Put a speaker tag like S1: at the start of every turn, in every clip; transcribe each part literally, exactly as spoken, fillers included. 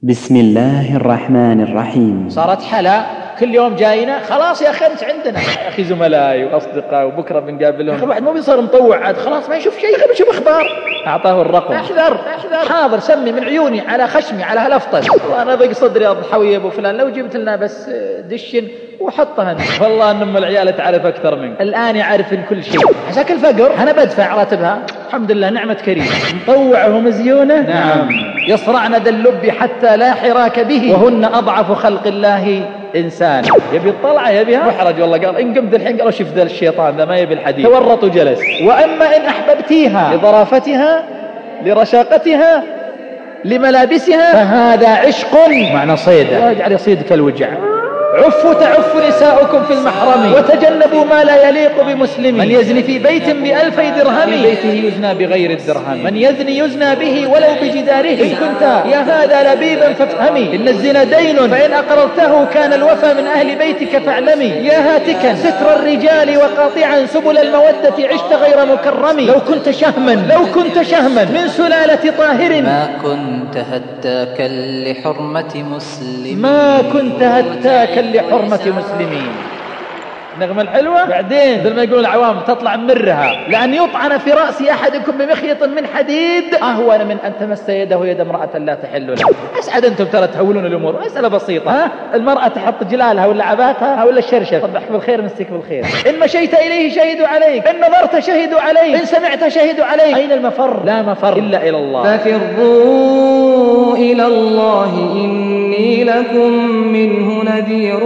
S1: بسم الله الرحمن الرحيم.
S2: صارت حلا كل يوم جاينا، خلاص يا أخي أنت عندنا يا أخي زملائي وأصدقاء وبكرة بنقابلهم. أخي واحد مو بيصير مطوع عاد، خلاص ما يشوف شيء، بيشوف أخبار. أعطاه الرقم، احذر احذر، حاضر سمي من عيوني على خشمي على هالأفطس، وأنا ضيق صدري أضحوي أبو فلان لو جبت لنا بس دشن وحطها. والله أن أم العيال تعرف أكثر منك، الآن يعرف كل شيء. عساك الفقر أنا بدفع راتبها الحمد لله، نعمة كريم. مطوعه مزيونة، نعم. يصرعن دلب حتى لا حراك به، وهن أضعف خلق الله إنسان. يبي الطلعة يبيها محرج والله، قال إن قمت الحين قالوا شوف ذا الشيطان ذا ما يبي الحديث، تورط وجلس. وأما إن أحببتيها لظرافتها لرشاقتها لملابسها فهذا عشق معنى صيدة، الله يجعل يصيدك الوجع. عفوا تعف نساؤكم في المحرم وتجنبوا ما لا يليق بمسلم. من يزني في بيت بألفي درهم في بيته يزنى بغير الدرهم. من يزني يزنى به ولو بجداره. إن كنت يا هذا لبيبا فافهمي إن الزنا دين، فإن أقررته كان الوفى من أهل بيتك فاعلمي. يا هاتكا ستر الرجال وقاطعا سبل المودة عشت غير مكرم. لو كنت شهما لو كنت شهما من سلالة طاهر
S3: ما كنت هتاكا لحرمة مسلم.
S2: ما كنت هتاكا لحرمة مسلمين. النغمة الحلوة بعدين مثل ما يقول العوام تطلع مرها. لأن يطعن في رأس أحدكم بمخيط من حديد أهون من أن تمس يده يد امرأة لا تحل له. أسعد أنتم ترى تهولون الأمور، مسألة بسيطة. ها؟ المرأة تحط جلالها ولا عباتها ولا الشرشف، صبح بالخير مسك بالخير. إن مشيت إليه شهدوا عليك، إن نظرت شهدوا عليك، إن سمعت شهدوا عليك. أين المفر؟ لا مفر إلا إلى الله.
S4: ففروا إلى الله إني لكم منه نذير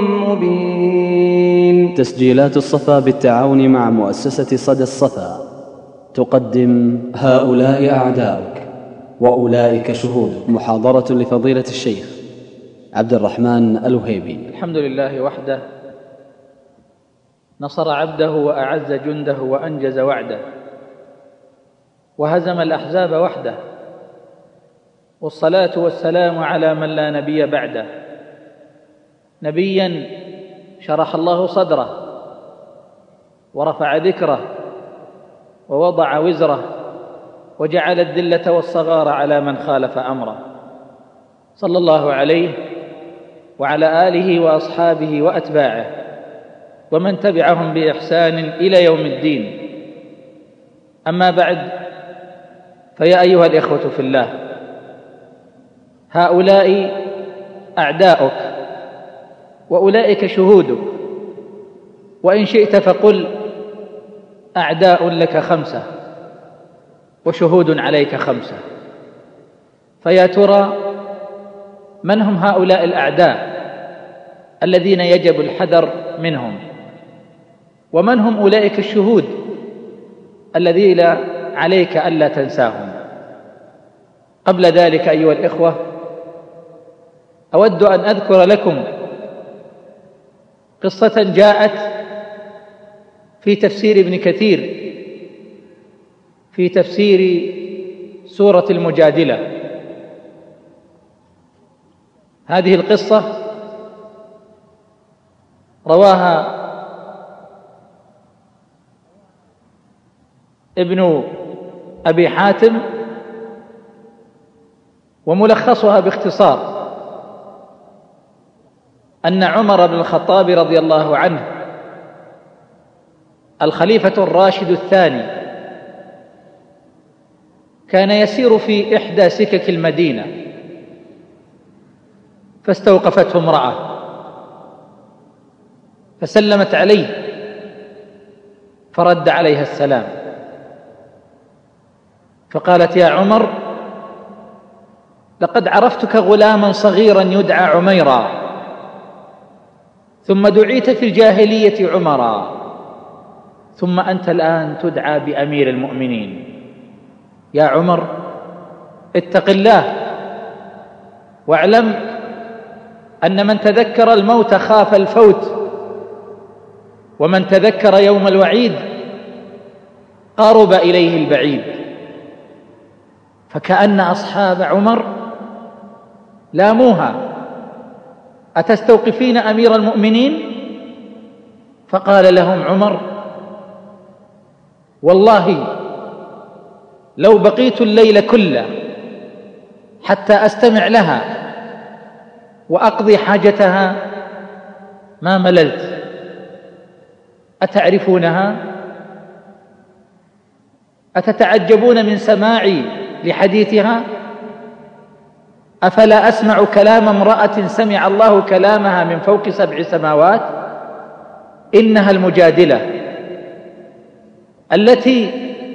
S4: مبين.
S5: تسجيلات الصفا بالتعاون مع مؤسسة صدى الصفا تقدم هؤلاء أعداؤك وأولئك شهودك، محاضرة لفضيلة الشيخ عبد الرحمن الوهيبي.
S2: الحمد لله وحده، نصر عبده وأعز جنده وأنجز وعده، وهزم الأحزاب وحده، والصلاة والسلام على من لا نبي بعده، نبيا شرح الله صدره ورفع ذكره ووضع وزره وجعل الذلة والصغار على من خالف أمره، صلى الله عليه وعلى آله وأصحابه وأتباعه ومن تبعهم بإحسان إلى يوم الدين. أما بعد، فيا أيها الإخوة في الله، هؤلاء أعداؤك وأولئك شهودك، وإن شئت فقل أعداء لك خمسة وشهود عليك خمسة. فيا ترى من هم هؤلاء الأعداء الذين يجب الحذر منهم، ومن هم أولئك الشهود الذين عليك ألا تنساهم؟ قبل ذلك أيها الإخوة، أود أن أذكر لكم قصة جاءت في تفسير ابن كثير في تفسير سورة المجادلة. هذه القصة رواها ابن أبي حاتم، وملخصها باختصار أن عمر بن الخطاب رضي الله عنه الخليفة الراشد الثاني كان يسير في إحدى سكك المدينة، فاستوقفته امرأة فسلمت عليه فرد عليها السلام، فقالت: يا عمر، لقد عرفتك غلاما صغيرا يدعى عميرا، ثم دعيت في الجاهلية عمرا، ثم أنت الآن تدعى بأمير المؤمنين. يا عمر، اتق الله، واعلم أن من تذكر الموت خاف الفوت، ومن تذكر يوم الوعيد قارب إليه البعيد. فكأن أصحاب عمر لاموها: أتستوقفين أمير المؤمنين؟ فقال لهم عمر: والله لو بقيت الليل كله حتى أستمع لها وأقضي حاجتها ما مللت. أتعرفونها؟ أتتعجبون من سماعي لحديثها؟ أفلا أسمع كلام امرأة سمع الله كلامها من فوق سبع سماوات؟ إنها المجادلة التي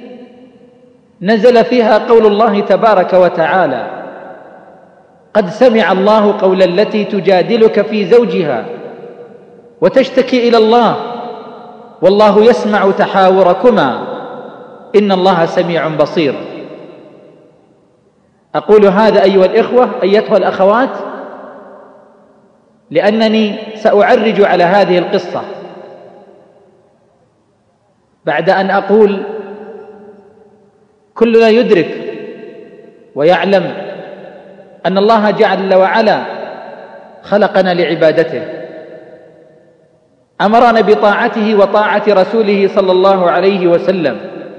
S2: نزل فيها قول الله تبارك وتعالى: قد سمع الله قول التي تجادلك في زوجها وتشتكي إلى الله والله يسمع تحاوركما إن الله سميع بصير. أقول هذا أيها الإخوة أيتها الأخوات لأنني سأعرج على هذه القصة بعد أن أقول كلنا يدرك ويعلم أن الله جل وعلا خلقنا لعبادته، أمرنا بطاعته وطاعة رسوله صلى الله عليه وسلم،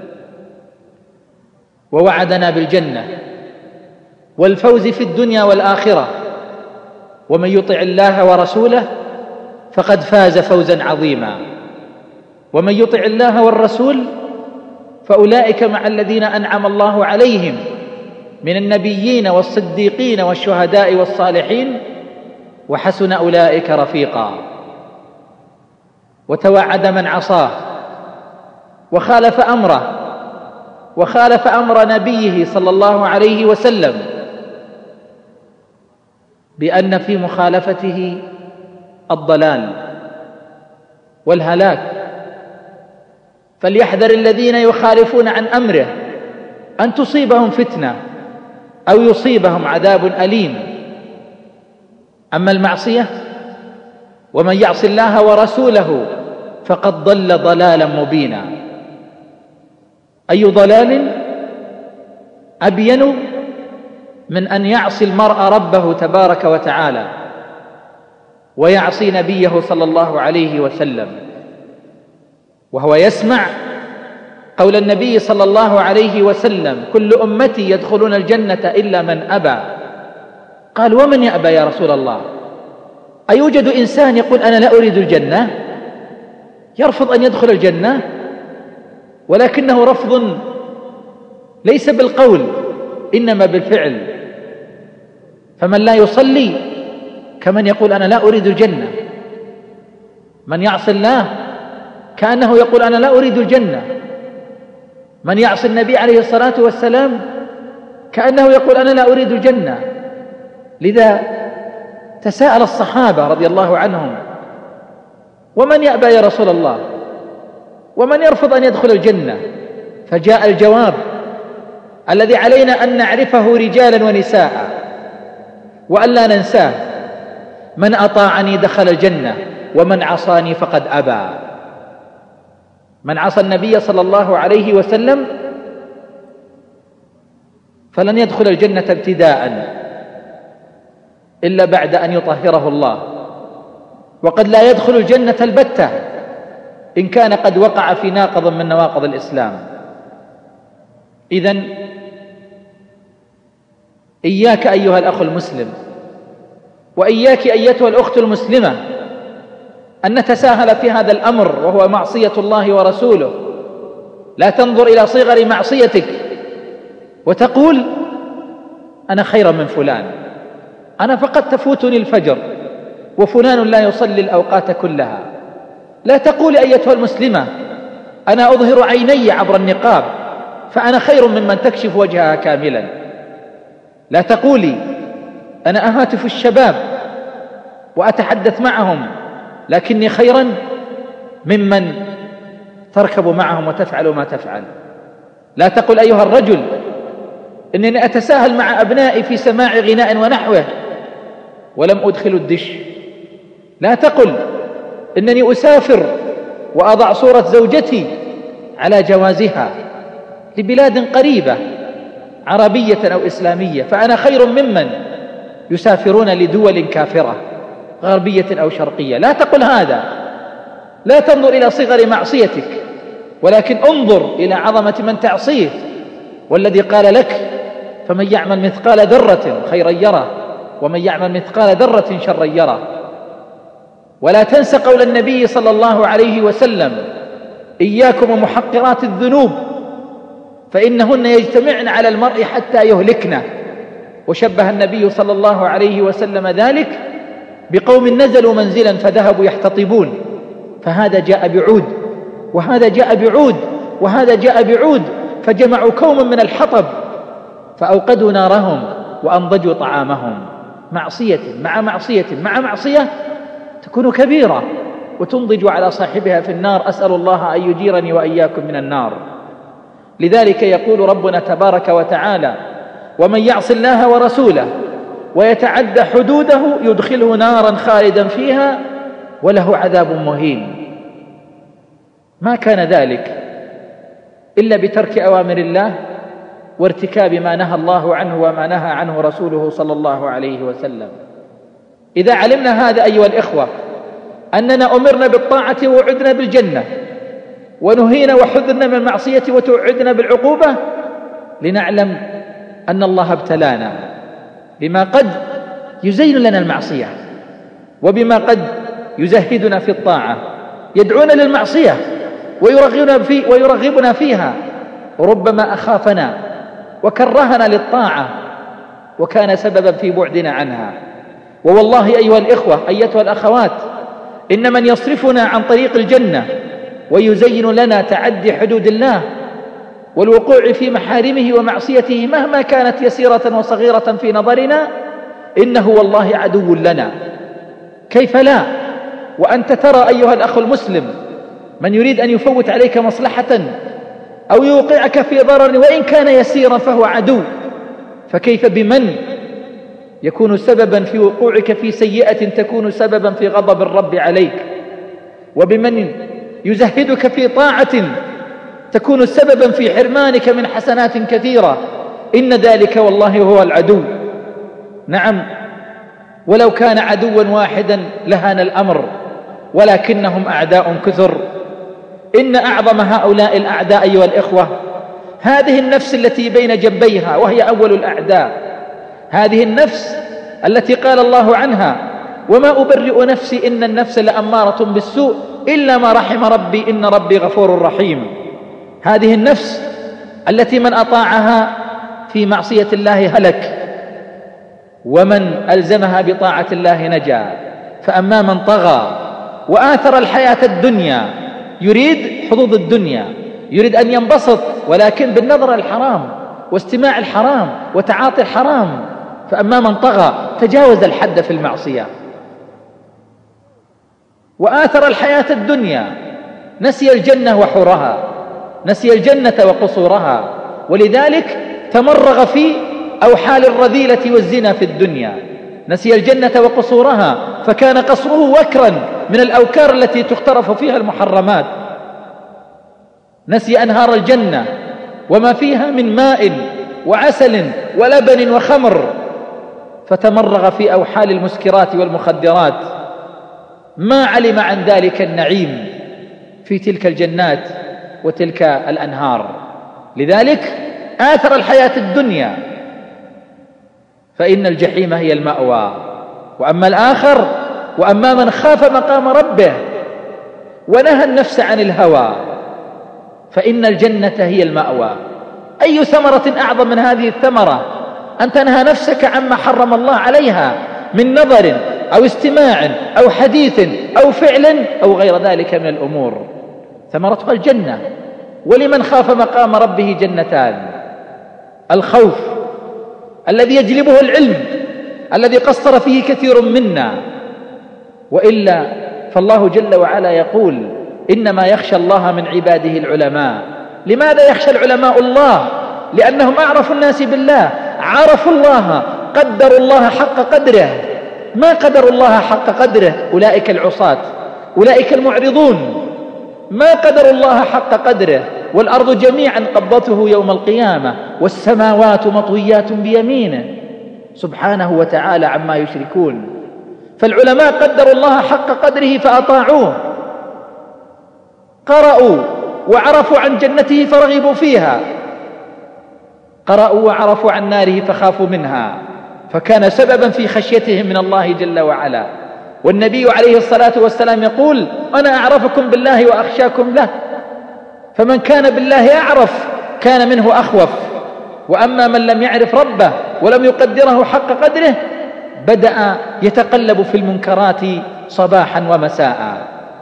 S2: ووعدنا بالجنة والفوز في الدنيا والآخرة، ومن يطع الله ورسوله فقد فاز فوزا عظيما. ومن يطع الله والرسول فأولئك مع الذين أنعم الله عليهم من النبيين والصديقين والشهداء والصالحين وحسن أولئك رفيقا. وتوعد من عصاه وخالف أمره وخالف أمر نبيه صلى الله عليه وسلم بأن في مخالفته الضلال والهلاك. فليحذر الذين يخالفون عن أمره أن تصيبهم فتنة أو يصيبهم عذاب أليم. أما المعصية ومن يعص الله ورسوله فقد ضل ضلالا مبينا. أي ضلال أبين من أن يعصي المرء ربه تبارك وتعالى ويعصي نبيه صلى الله عليه وسلم وهو يسمع قول النبي صلى الله عليه وسلم: كل أمتي يدخلون الجنة إلا من أبى. قال: ومن يأبى يا رسول الله؟ أيوجد إنسان يقول أنا لا أريد الجنة، يرفض أن يدخل الجنة، ولكنه رفض ليس بالقول إنما بالفعل. فمن لا يصلي كمن يقول أنا لا أريد الجنة، من يعصي الله كأنه يقول أنا لا أريد الجنة، من يعصي النبي عليه الصلاة والسلام كأنه يقول أنا لا أريد الجنة. لذا تساءل الصحابة رضي الله عنهم: ومن يأبى يا رسول الله؟ ومن يرفض أن يدخل الجنة؟ فجاء الجواب الذي علينا أن نعرفه رجالا ونساء وأن لا ننساه: من أطاعني دخل الجنة ومن عصاني فقد أبى. من عصى النبي صلى الله عليه وسلم فلن يدخل الجنة ابتداء إلا بعد أن يطهره الله، وقد لا يدخل الجنة البتة إن كان قد وقع في ناقض من نواقض الإسلام. إذن إياك أيها الأخ المسلم وإياك أيتها الأخت المسلمة أن نتساهل في هذا الأمر وهو معصية الله ورسوله. لا تنظر إلى صغر معصيتك وتقول أنا خير من فلان، أنا فقط تفوتني الفجر وفلان لا يصلي الأوقات كلها. لا تقول أيتها المسلمة أنا أظهر عيني عبر النقاب فأنا خير ممن تكشف وجهها كاملا. لا تقولي أنا أهاتف الشباب وأتحدث معهم لكني خيرا ممن تركب معهم وتفعل ما تفعل. لا تقل أيها الرجل إنني أتساهل مع أبنائي في سماع غناء ونحوه ولم أدخل الدش. لا تقل إنني أسافر وأضع صورة زوجتي على جوازها لبلاد قريبة عربية أو إسلامية فأنا خير ممن يسافرون لدول كافرة غربية أو شرقية. لا تقل هذا. لا تنظر إلى صغر معصيتك ولكن انظر إلى عظمة من تعصيه، والذي قال لك فمن يعمل مثقال ذرة خيرا يره ومن يعمل مثقال ذرة شرا يره. ولا تنس قول النبي صلى الله عليه وسلم: إياكم ومحقرات الذنوب فإنهن يجتمعن على المرء حتى يهلكنه. وشبه النبي صلى الله عليه وسلم ذلك بقوم نزلوا منزلا فذهبوا يحتطبون، فهذا جاء بعود وهذا جاء بعود وهذا جاء بعود، فجمعوا كوما من الحطب فأوقدوا نارهم وأنضجوا طعامهم. معصية مع معصية مع معصية تكون كبيرة وتنضج على صاحبها في النار. أسأل الله أن يجيرني وإياكم من النار. لذلك يقول ربنا تبارك وتعالى: ومن يعص الله ورسوله ويتعدى حدوده يدخله نارا خالدا فيها وله عذاب مهين. ما كان ذلك إلا بترك أوامر الله وارتكاب ما نهى الله عنه وما نهى عنه رسوله صلى الله عليه وسلم. إذا علمنا هذا أيها الإخوة، أننا أمرنا بالطاعة ووعدنا بالجنة، ونهينا وحذرنا من المعصية وتوعدنا بالعقوبة، لنعلم أن الله ابتلانا بما قد يزين لنا المعصية وبما قد يزهدنا في الطاعة، يدعونا للمعصية ويرغبنا, في ويرغبنا فيها، وربما أخافنا وكرهنا للطاعة وكان سببا في بعدنا عنها. ووالله أيها الإخوة أيتها الأخوات، إن من يصرفنا عن طريق الجنة ويزين لنا تعدي حدود الله والوقوع في محارمه ومعصيته مهما كانت يسيرة وصغيرة في نظرنا، إنه والله عدو لنا. كيف لا وأنت ترى أيها الأخ المسلم من يريد أن يفوت عليك مصلحة أو يوقعك في ضرر وإن كان يسيرا فهو عدو، فكيف بمن يكون سببا في وقوعك في سيئة تكون سببا في غضب الرب عليك، وبمن يزهدك في طاعة تكون سببا في حرمانك من حسنات كثيرة. إن ذلك والله هو العدو. نعم، ولو كان عدوا واحدا لهان الأمر، ولكنهم أعداء كثر. إن أعظم هؤلاء الأعداء أيها الإخوة هذه النفس التي بين جنبيها، وهي أول الأعداء. هذه النفس التي قال الله عنها: وما أبرئ نفسي إن النفس لأمارة بالسوء إلا ما رحم ربي إن ربي غفور رحيم. هذه النفس التي من أطاعها في معصية الله هلك، ومن ألزمها بطاعة الله نجا. فأما من طغى وآثر الحياة الدنيا، يريد حظوظ الدنيا، يريد أن ينبسط ولكن بالنظر الحرام واستماع الحرام وتعاطي الحرام. فأما من طغى تجاوز الحد في المعصية وآثر الحياة الدنيا، نسي الجنة وحورها، نسي الجنة وقصورها، ولذلك تمرغ في أوحال الرذيلة والزنا في الدنيا. نسي الجنة وقصورها فكان قصره وكرا من الأوكار التي تخترف فيها المحرمات. نسي أنهار الجنة وما فيها من ماء وعسل ولبن وخمر، فتمرغ في أوحال المسكرات والمخدرات، ما علم عن ذلك النعيم في تلك الجنات وتلك الأنهار. لذلك آثر الحياة الدنيا، فإن الجحيم هي المأوى. وأما الآخر، وأما من خاف مقام ربه ونهى النفس عن الهوى فإن الجنة هي المأوى. أي ثمرة أعظم من هذه الثمرة أن تنهى نفسك عما حرم الله عليها من نظر أو استماع أو حديث أو فعل أو غير ذلك من الأمور، ثمرتها الجنة. ولمن خاف مقام ربه جنتان: الخوف الذي يجلبه العلم الذي قصر فيه كثير منا، وإلا فالله جل وعلا يقول: إنما يخشى الله من عباده العلماء. لماذا يخشى العلماء الله؟ لأنهم أعرف الناس بالله، عرفوا الله، قدروا الله حق قدره. ما قدروا الله حق قدره أولئك العصاة، أولئك المعرضون، ما قدروا الله حق قدره. والأرض جميعا قبضته يوم القيامة والسماوات مطويات بيمينه سبحانه وتعالى عما يشركون. فالعلماء قدروا الله حق قدره فأطاعوه، قرأوا وعرفوا عن جنته فرغبوا فيها، قرأوا وعرفوا عن ناره فخافوا منها. فكان سببا في خشيتهم من الله جل وعلا. والنبي عليه الصلاة والسلام يقول: أنا أعرفكم بالله وأخشاكم له، فمن كان بالله أعرف كان منه أخوف، وأما من لم يعرف ربه ولم يقدره حق قدره بدأ يتقلب في المنكرات صباحا ومساء.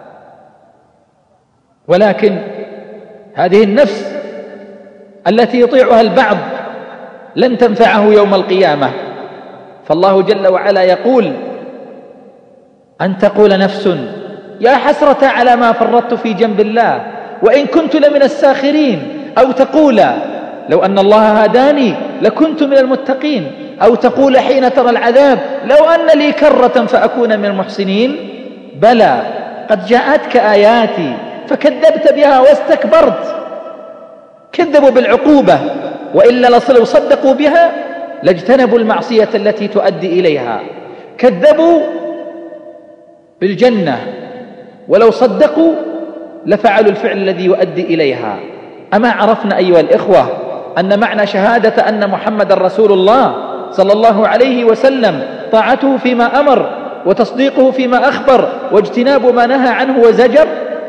S2: ولكن هذه النفس التي يطيعها البعض لن تنفعه يوم القيامة، فالله جل وعلا يقول: أن تقول نفس يا حسرة على ما فرطت في جنب الله وإن كنت لمن الساخرين، أو تقول لو أن الله هداني لكنت من المتقين، أو تقول حين ترى العذاب لو أن لي كرة فأكون من المحسنين. بلى قد جاءتك آياتي فكذبت بها واستكبرت. كذبوا بالعقوبة، وإلا لو صدقوا بها لاجتنبوا المعصية التي تؤدي إليها. كذبوا بالجنة، ولو صدقوا لفعلوا الفعل الذي يؤدي إليها. أما عرفنا أيها الإخوة أن معنى شهادة أن محمد رسول الله صلى الله عليه وسلم طاعته فيما أمر وتصديقه فيما أخبر واجتناب ما نهى عنه وزجر؟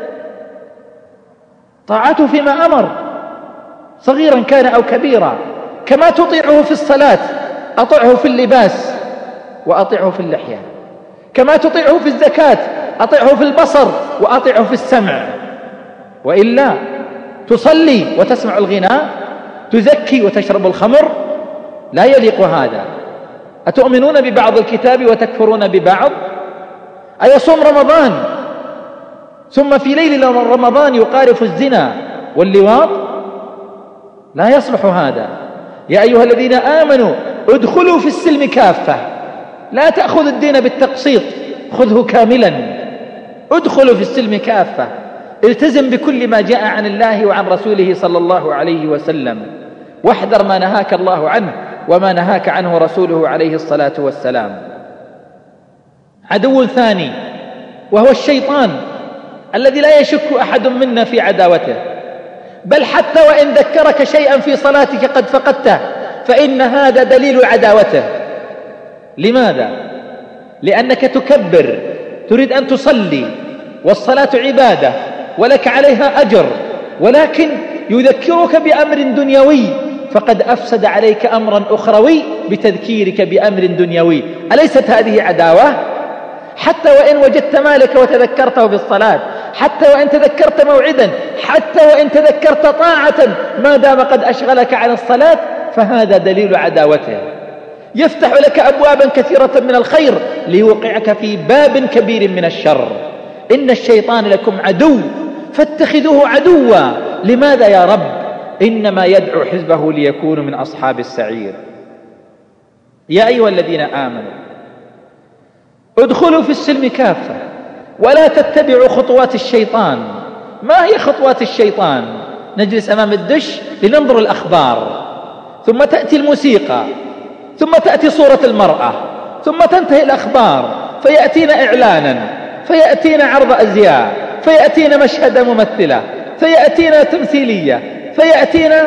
S2: طاعته فيما أمر صغيرا كان أو كبيرا، كما تطيعه في الصلاة أطعه في اللباس وأطعه في اللحية، كما تطيعه في الزكاة أطعه في البصر وأطعه في السمع. وإلا تصلي وتسمع الغناء، تزكي وتشرب الخمر، لا يليق هذا. أتؤمنون ببعض الكتاب وتكفرون ببعض؟ أيصوم رمضان ثم في ليل رمضان يقارف الزنا واللواط؟ لا يصلح هذا. يا أيها الذين آمنوا ادخلوا في السلم كافة، لا تأخذ الدين بالتقسيط، خذه كاملا. ادخلوا في السلم كافة، التزم بكل ما جاء عن الله وعن رسوله صلى الله عليه وسلم، واحذر ما نهاك الله عنه وما نهاك عنه رسوله عليه الصلاة والسلام. عدو ثاني وهو الشيطان الذي لا يشك أحد منا في عداوته، بل حتى وإن ذكرك شيئا في صلاتك قد فقدته فإن هذا دليل عداوته. لماذا؟ لأنك تكبر، تريد أن تصلي، والصلاة عبادة ولك عليها أجر، ولكن يذكرك بأمر دنيوي فقد أفسد عليك أمرا أخروي بتذكيرك بأمر دنيوي. أليست هذه عداوة؟ حتى وإن وجدت مالك وتذكرته في الصلاة، حتى وإن تذكرت موعدا، حتى وإن تذكرت طاعة، ما دام قد أشغلك عن الصلاة فهذا دليل عداوته. يفتح لك أبوابا كثيرة من الخير ليوقعك في باب كبير من الشر. إن الشيطان لكم عدو فاتخذوه عدوا. لماذا يا رب؟ إنما يدعو حزبه ليكونوا من أصحاب السعير. يا أيها الذين آمنوا ادخلوا في السلم كافة ولا تتبعوا خطوات الشيطان. ما هي خطوات الشيطان؟ نجلس أمام الدش لننظر الأخبار، ثم تأتي الموسيقى، ثم تأتي صورة المرأة، ثم تنتهي الأخبار، فيأتينا إعلانا، فيأتينا عرض أزياء، فيأتينا مشهد ممثلة، فيأتينا تمثيلية، فيأتينا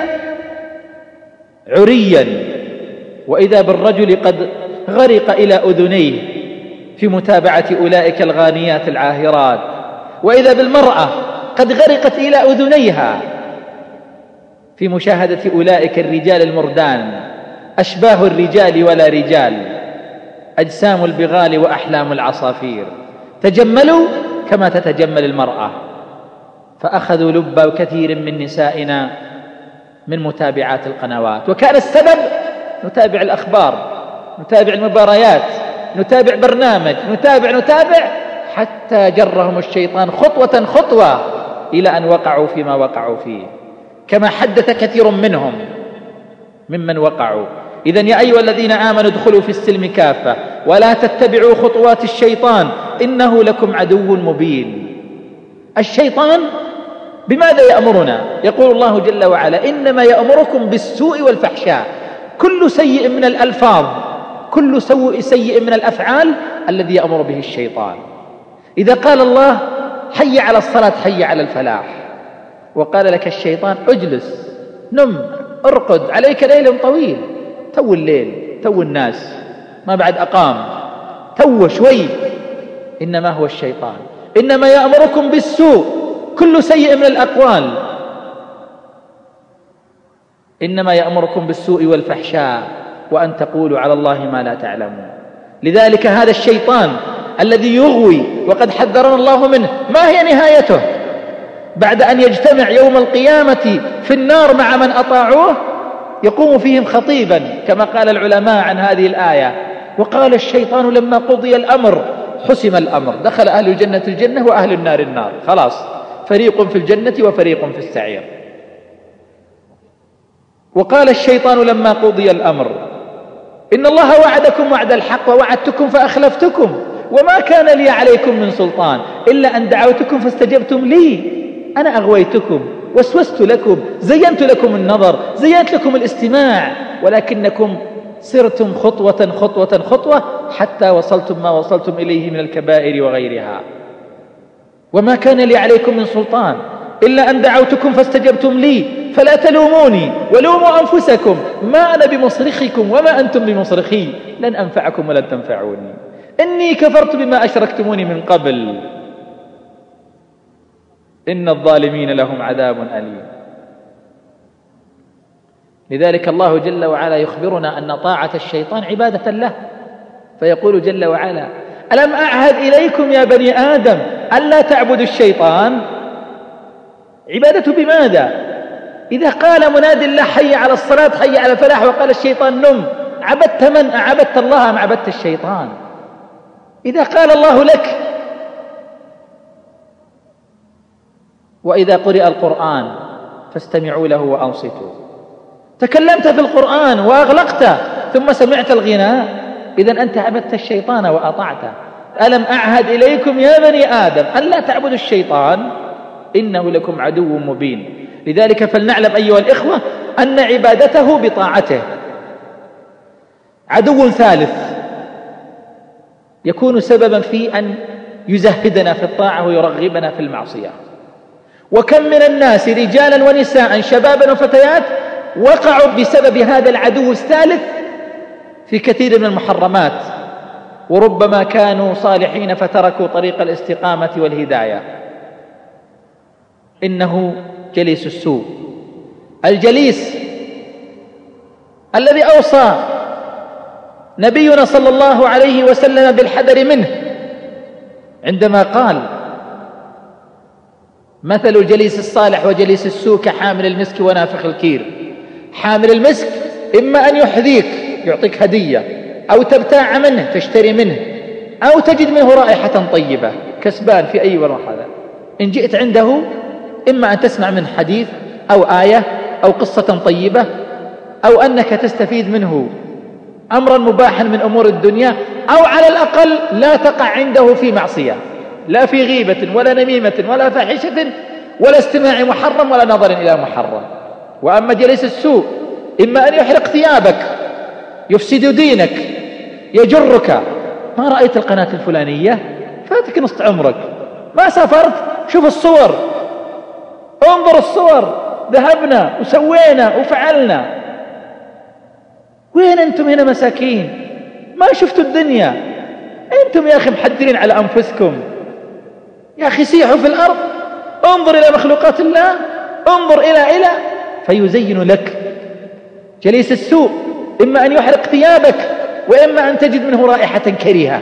S2: عريا، وإذا بالرجل قد غرق إلى أذنيه في متابعة أولئك الغانيات العاهرات، وإذا بالمرأة قد غرقت إلى أذنيها في مشاهدة أولئك الرجال المردان، أشباه الرجال ولا رجال، أجسام البغال وأحلام العصافير، تجملوا كما تتجمل المرأة. فأخذوا لب كثير من نسائنا من متابعات القنوات، وكان السبب نتابع الأخبار، نتابع المباريات، نتابع برنامج، نتابع نتابع حتى جرهم الشيطان خطوة خطوة إلى أن وقعوا فيما وقعوا فيه، كما حدث كثير منهم ممن وقعوا. إذن يا أيها الذين آمنوا ادخلوا في السلم كافة ولا تتبعوا خطوات الشيطان إنه لكم عدو مبين. الشيطان بماذا يأمرنا؟ يقول الله جل وعلا: إنما يأمركم بالسوء والفحشاء. كل سيء من الألفاظ، كل سوء سيء من الأفعال الذي يأمر به الشيطان. إذا قال الله حي على الصلاة حي على الفلاح، وقال لك الشيطان اجلس نم ارقد عليك ليل طويل، تو الليل تو الناس، ما بعد أقام تو شوي، إنما هو الشيطان. إنما يأمركم بالسوء، كل سيء من الأقوال، إنما يأمركم بالسوء والفحشاء وأن تقولوا على الله ما لا تعلمون. لذلك هذا الشيطان الذي يغوي وقد حذرنا الله منه، ما هي نهايته؟ بعد أن يجتمع يوم القيامة في النار مع من أطاعوه يقوم فيهم خطيبا كما قال العلماء عن هذه الآية: وقال الشيطان لما قضي الأمر حسم الأمر، دخل أهل الجنة الجنة وأهل النار النار، خلاص فريق في الجنة وفريق في السعير. وقال الشيطان لما قضي الأمر إن الله وعدكم وعد الحق ووعدتكم فأخلفتكم وما كان لي عليكم من سلطان إلا أن دعوتكم فاستجبتم لي، أنا أغويتكم وسوست لكم، زينت لكم النظر، زينت لكم الاستماع، ولكنكم سرتم خطوة خطوة خطوة حتى وصلتم ما وصلتم إليه من الكبائر وغيرها. وما كان لي عليكم من سلطان إلا أن دعوتكم فاستجبتم لي فلا تلوموني ولوموا أنفسكم، ما أنا بمصرخكم وما أنتم بمصرخي، لن أنفعكم ولن تنفعوني، إني كفرت بما أشركتموني من قبل، إن الظالمين لهم عذاب أليم. لذلك الله جل وعلا يخبرنا أن طاعة الشيطان عبادة له، فيقول جل وعلا: ألم أعهد إليكم يا بني آدم ألا تعبدوا الشيطان؟ عبادة بماذا؟ إذا قال مناد الله حي على الصلاة حي على الفلاح وقال الشيطان نم، عبدت من؟ أعبدت الله أم عبدت الشيطان؟ إذا قال الله لك وإذا قرئ القرآن فاستمعوا له وأنصتوا، تكلمت في القرآن وأغلقت ثم سمعت الغناء، إذن أنت عبدت الشيطان وأطعته. ألم أعهد إليكم يا بني آدم ألا تعبدوا الشيطان إنه لكم عدو مبين. لذلك فلنعلم أيها الإخوة أن عبادته بطاعته عدو ثالث يكون سببا في أن يزهدنا في الطاعة ويرغبنا في المعصية. وكم من الناس رجالا ونساء شبابا وفتيات وقعوا بسبب هذا العدو الثالث في كثير من المحرمات، وربما كانوا صالحين فتركوا طريق الاستقامة والهداية. إنه جليس السوء، الجليس الذي أوصى نبينا صلى الله عليه وسلم بالحذر منه عندما قال: مثل الجليس الصالح وجليس السوء كحامل المسك ونافخ الكير. حامل المسك إما أن يحذيك يعطيك هدية، أو تبتاع منه تشتري منه، أو تجد منه رائحة طيبة، كسبان في أي مرحلة. إن جئت عنده إما أن تسمع منه حديث أو آية أو قصة طيبة، أو أنك تستفيد منه أمرا مباحا من أمور الدنيا، أو على الأقل لا تقع عنده في معصية، لا في غيبة ولا نميمة ولا فاحشة ولا استماع محرم ولا نظر إلى محرم. وأما جليس السوء إما أن يحرق ثيابك، يفسد دينك، يجرك. ما رأيت القناة الفلانية؟ فاتك نص عمرك. ما سافرت؟ شوف الصور، انظر الصور، ذهبنا وسوينا وفعلنا. وين أنتم هنا مساكين؟ ما شفتوا الدنيا. أنتم يا أخي محدرين على أنفسكم. يا أخي سيحوا في الأرض، انظر إلى مخلوقات الله، انظر إلى إلى فيزين لك. جليس السوء إما أن يحرق ثيابك وإما أن تجد منه رائحة كريهة.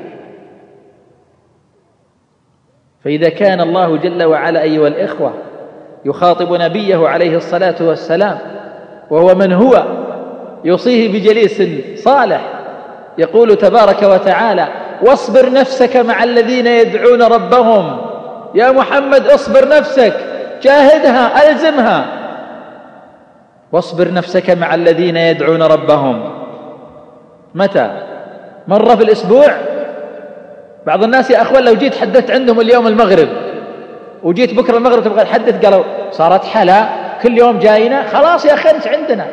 S2: فإذا كان الله جل وعلا أيها الإخوة يخاطب نبيه عليه الصلاة والسلام وهو من هو يوصيه بجليس صالح، يقول تبارك وتعالى: واصبر نفسك مع الذين يدعون ربهم. يا محمد اصبر نفسك، جاهدها، ألزمها. واصبر نفسك مع الذين يدعون ربهم. متى؟ مرة في الأسبوع؟ بعض الناس يا أخوان لو جيت حدثت عندهم اليوم المغرب وجيت بكرة المغرب تبغى تحدث، قالوا صارت حلا كل يوم جاينا. خلاص يا أخي أنت عندنا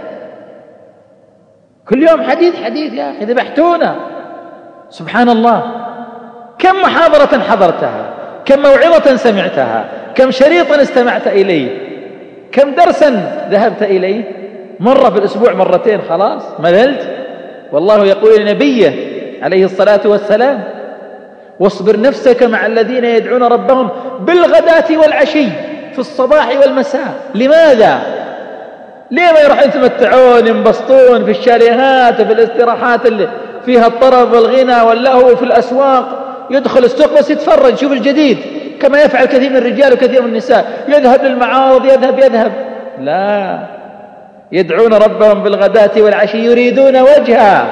S2: كل يوم حديث حديث يا أخي، ذبحتونا. سبحان الله، كم محاضرة حضرتها، كم موعظة سمعتها، كم شريطا استمعت إليه، كم درسا ذهبت إليه. مرة في الأسبوع مرتين خلاص مللت. والله يقول لنبيه عليه الصلاة والسلام: واصبر نفسك مع الذين يدعون ربهم بالغداة والعشي في الصباح والمساء. لماذا؟ ليه ما يروحون يتمتعون ينبسطون في الشاليهات وفي الاستراحات اللي فيها الطرب والغنى واللهو في الأسواق؟ يدخل السوق بس يتفرج يشوف الجديد، كما يفعل كثير من الرجال وكثير من النساء، يذهب للمعارض يذهب يذهب لا، يدعون ربهم بالغداة والعشي يريدون وجهه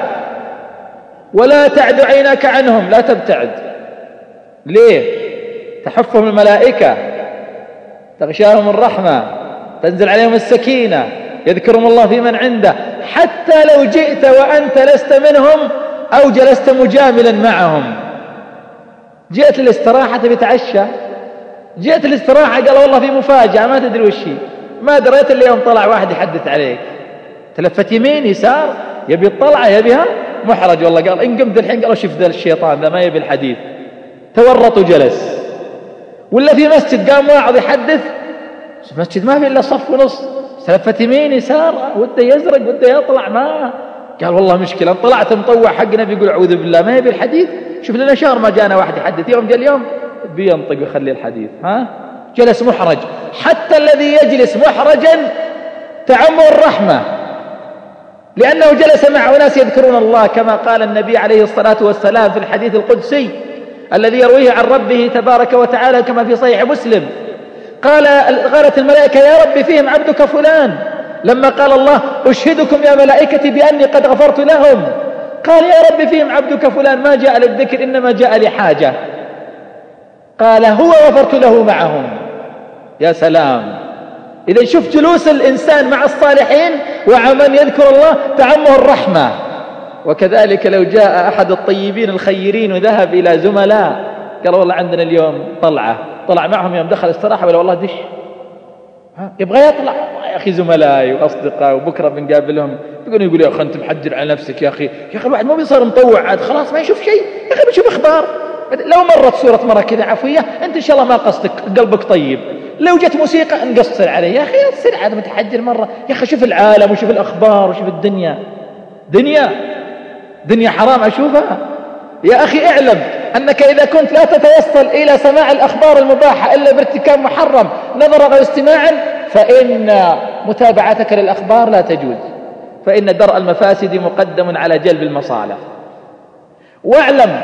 S2: ولا تعد عينك عنهم، لا تبتعد. ليه؟ تحفهم الملائكة، تغشاهم الرحمة، تنزل عليهم السكينة، يذكرهم الله في من عنده. حتى لو جئت وأنت لست منهم أو جلست مجاملا معهم، جئت الاستراحة بتعشى، جئت الاستراحة قال والله في مفاجأة ما تدري وش هي، ما دريت اللي يوم طلع واحد يحدث عليك، تلفت يمين يسار يبي الطلعة يبيها محرج، والله قال إن قمت الحين قالوا شوف ذا الشيطان ذا ما يبي الحديث، تورط وجلس. ولا في مسجد قام واعظ يحدث، مسجد ما في إلا صف ونص، تلفت يمين يسار وده يزرق وده يطلع، ما قال والله مشكلة، طلعت مطوع حقنا بيقول أعوذ بالله ما يبي الحديث، شوف لنا شهر ما جانا واحد يحدث، يوم جاء اليوم بينطق ويخلي الحديث. ها جلس محرج. حتى الذي يجلس محرجا تعمه الرحمة، لأنه جلس مع ناس يذكرون الله، كما قال النبي عليه الصلاة والسلام في الحديث القدسي الذي يرويه عن ربه تبارك وتعالى كما في صحيح مسلم، قال قالت الملائكة يا رب فيهم عبدك فلان، لما قال الله أشهدكم يا ملائكتي بأني قد غفرت لهم، قال يا رب فيهم عبدك فلان ما جاء للذكر إنما جاء لحاجة، قال هو غفرت له معهم. يا سلام. إذا شوف جلوس الإنسان مع الصالحين ومن يذكر الله تعمه الرحمة. وكذلك لو جاء أحد الطيبين الخيرين وذهب إلى زملاء قال والله عندنا اليوم طلعة، طلع معهم يوم دخل استراحة ولا والله دش يبغى يطلع، يا أخي زملائي وأصدقائي وبكرة بنقابلهم يقولون يقول يا أخي أنت محجر على نفسك، يا أخي يا أخي الواحد ما بيصير مطوع عاد خلاص ما يشوف شيء، يا أخي بيشوف أخبار، لو مرت سورة مرة كذا عفوية أنت إن شاء الله ما قصدك قلبك طيب، لو جت موسيقى نقصر عليه، يا أخي تصير عاد متحجر مرة، يا أخي شوف العالم وشوف الأخبار وشوف الدنيا، دنيا دنيا حرام أشوفها. يا أخي اعلم أنك إذا كنت لا تتوصل إلى سماع الأخبار المباحة إلا بارتكاب محرم نظرا أو استماعا، فإن متابعتك للأخبار لا تجوز، فإن درء المفاسد مقدم على جلب المصالح. واعلم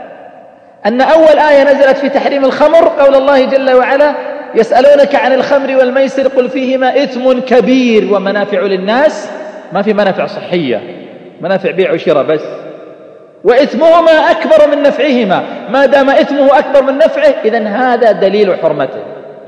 S2: أن أول آية نزلت في تحريم الخمر قول الله جل وعلا يسألونك عن الخمر والميسر قل فيهما إثم كبير ومنافع للناس، ما في منافع صحية، منافع بيع وشراء بس، وإثمهما أكبر من نفعهما، ما دام إثمه أكبر من نفعه إذن هذا دليل حرمته.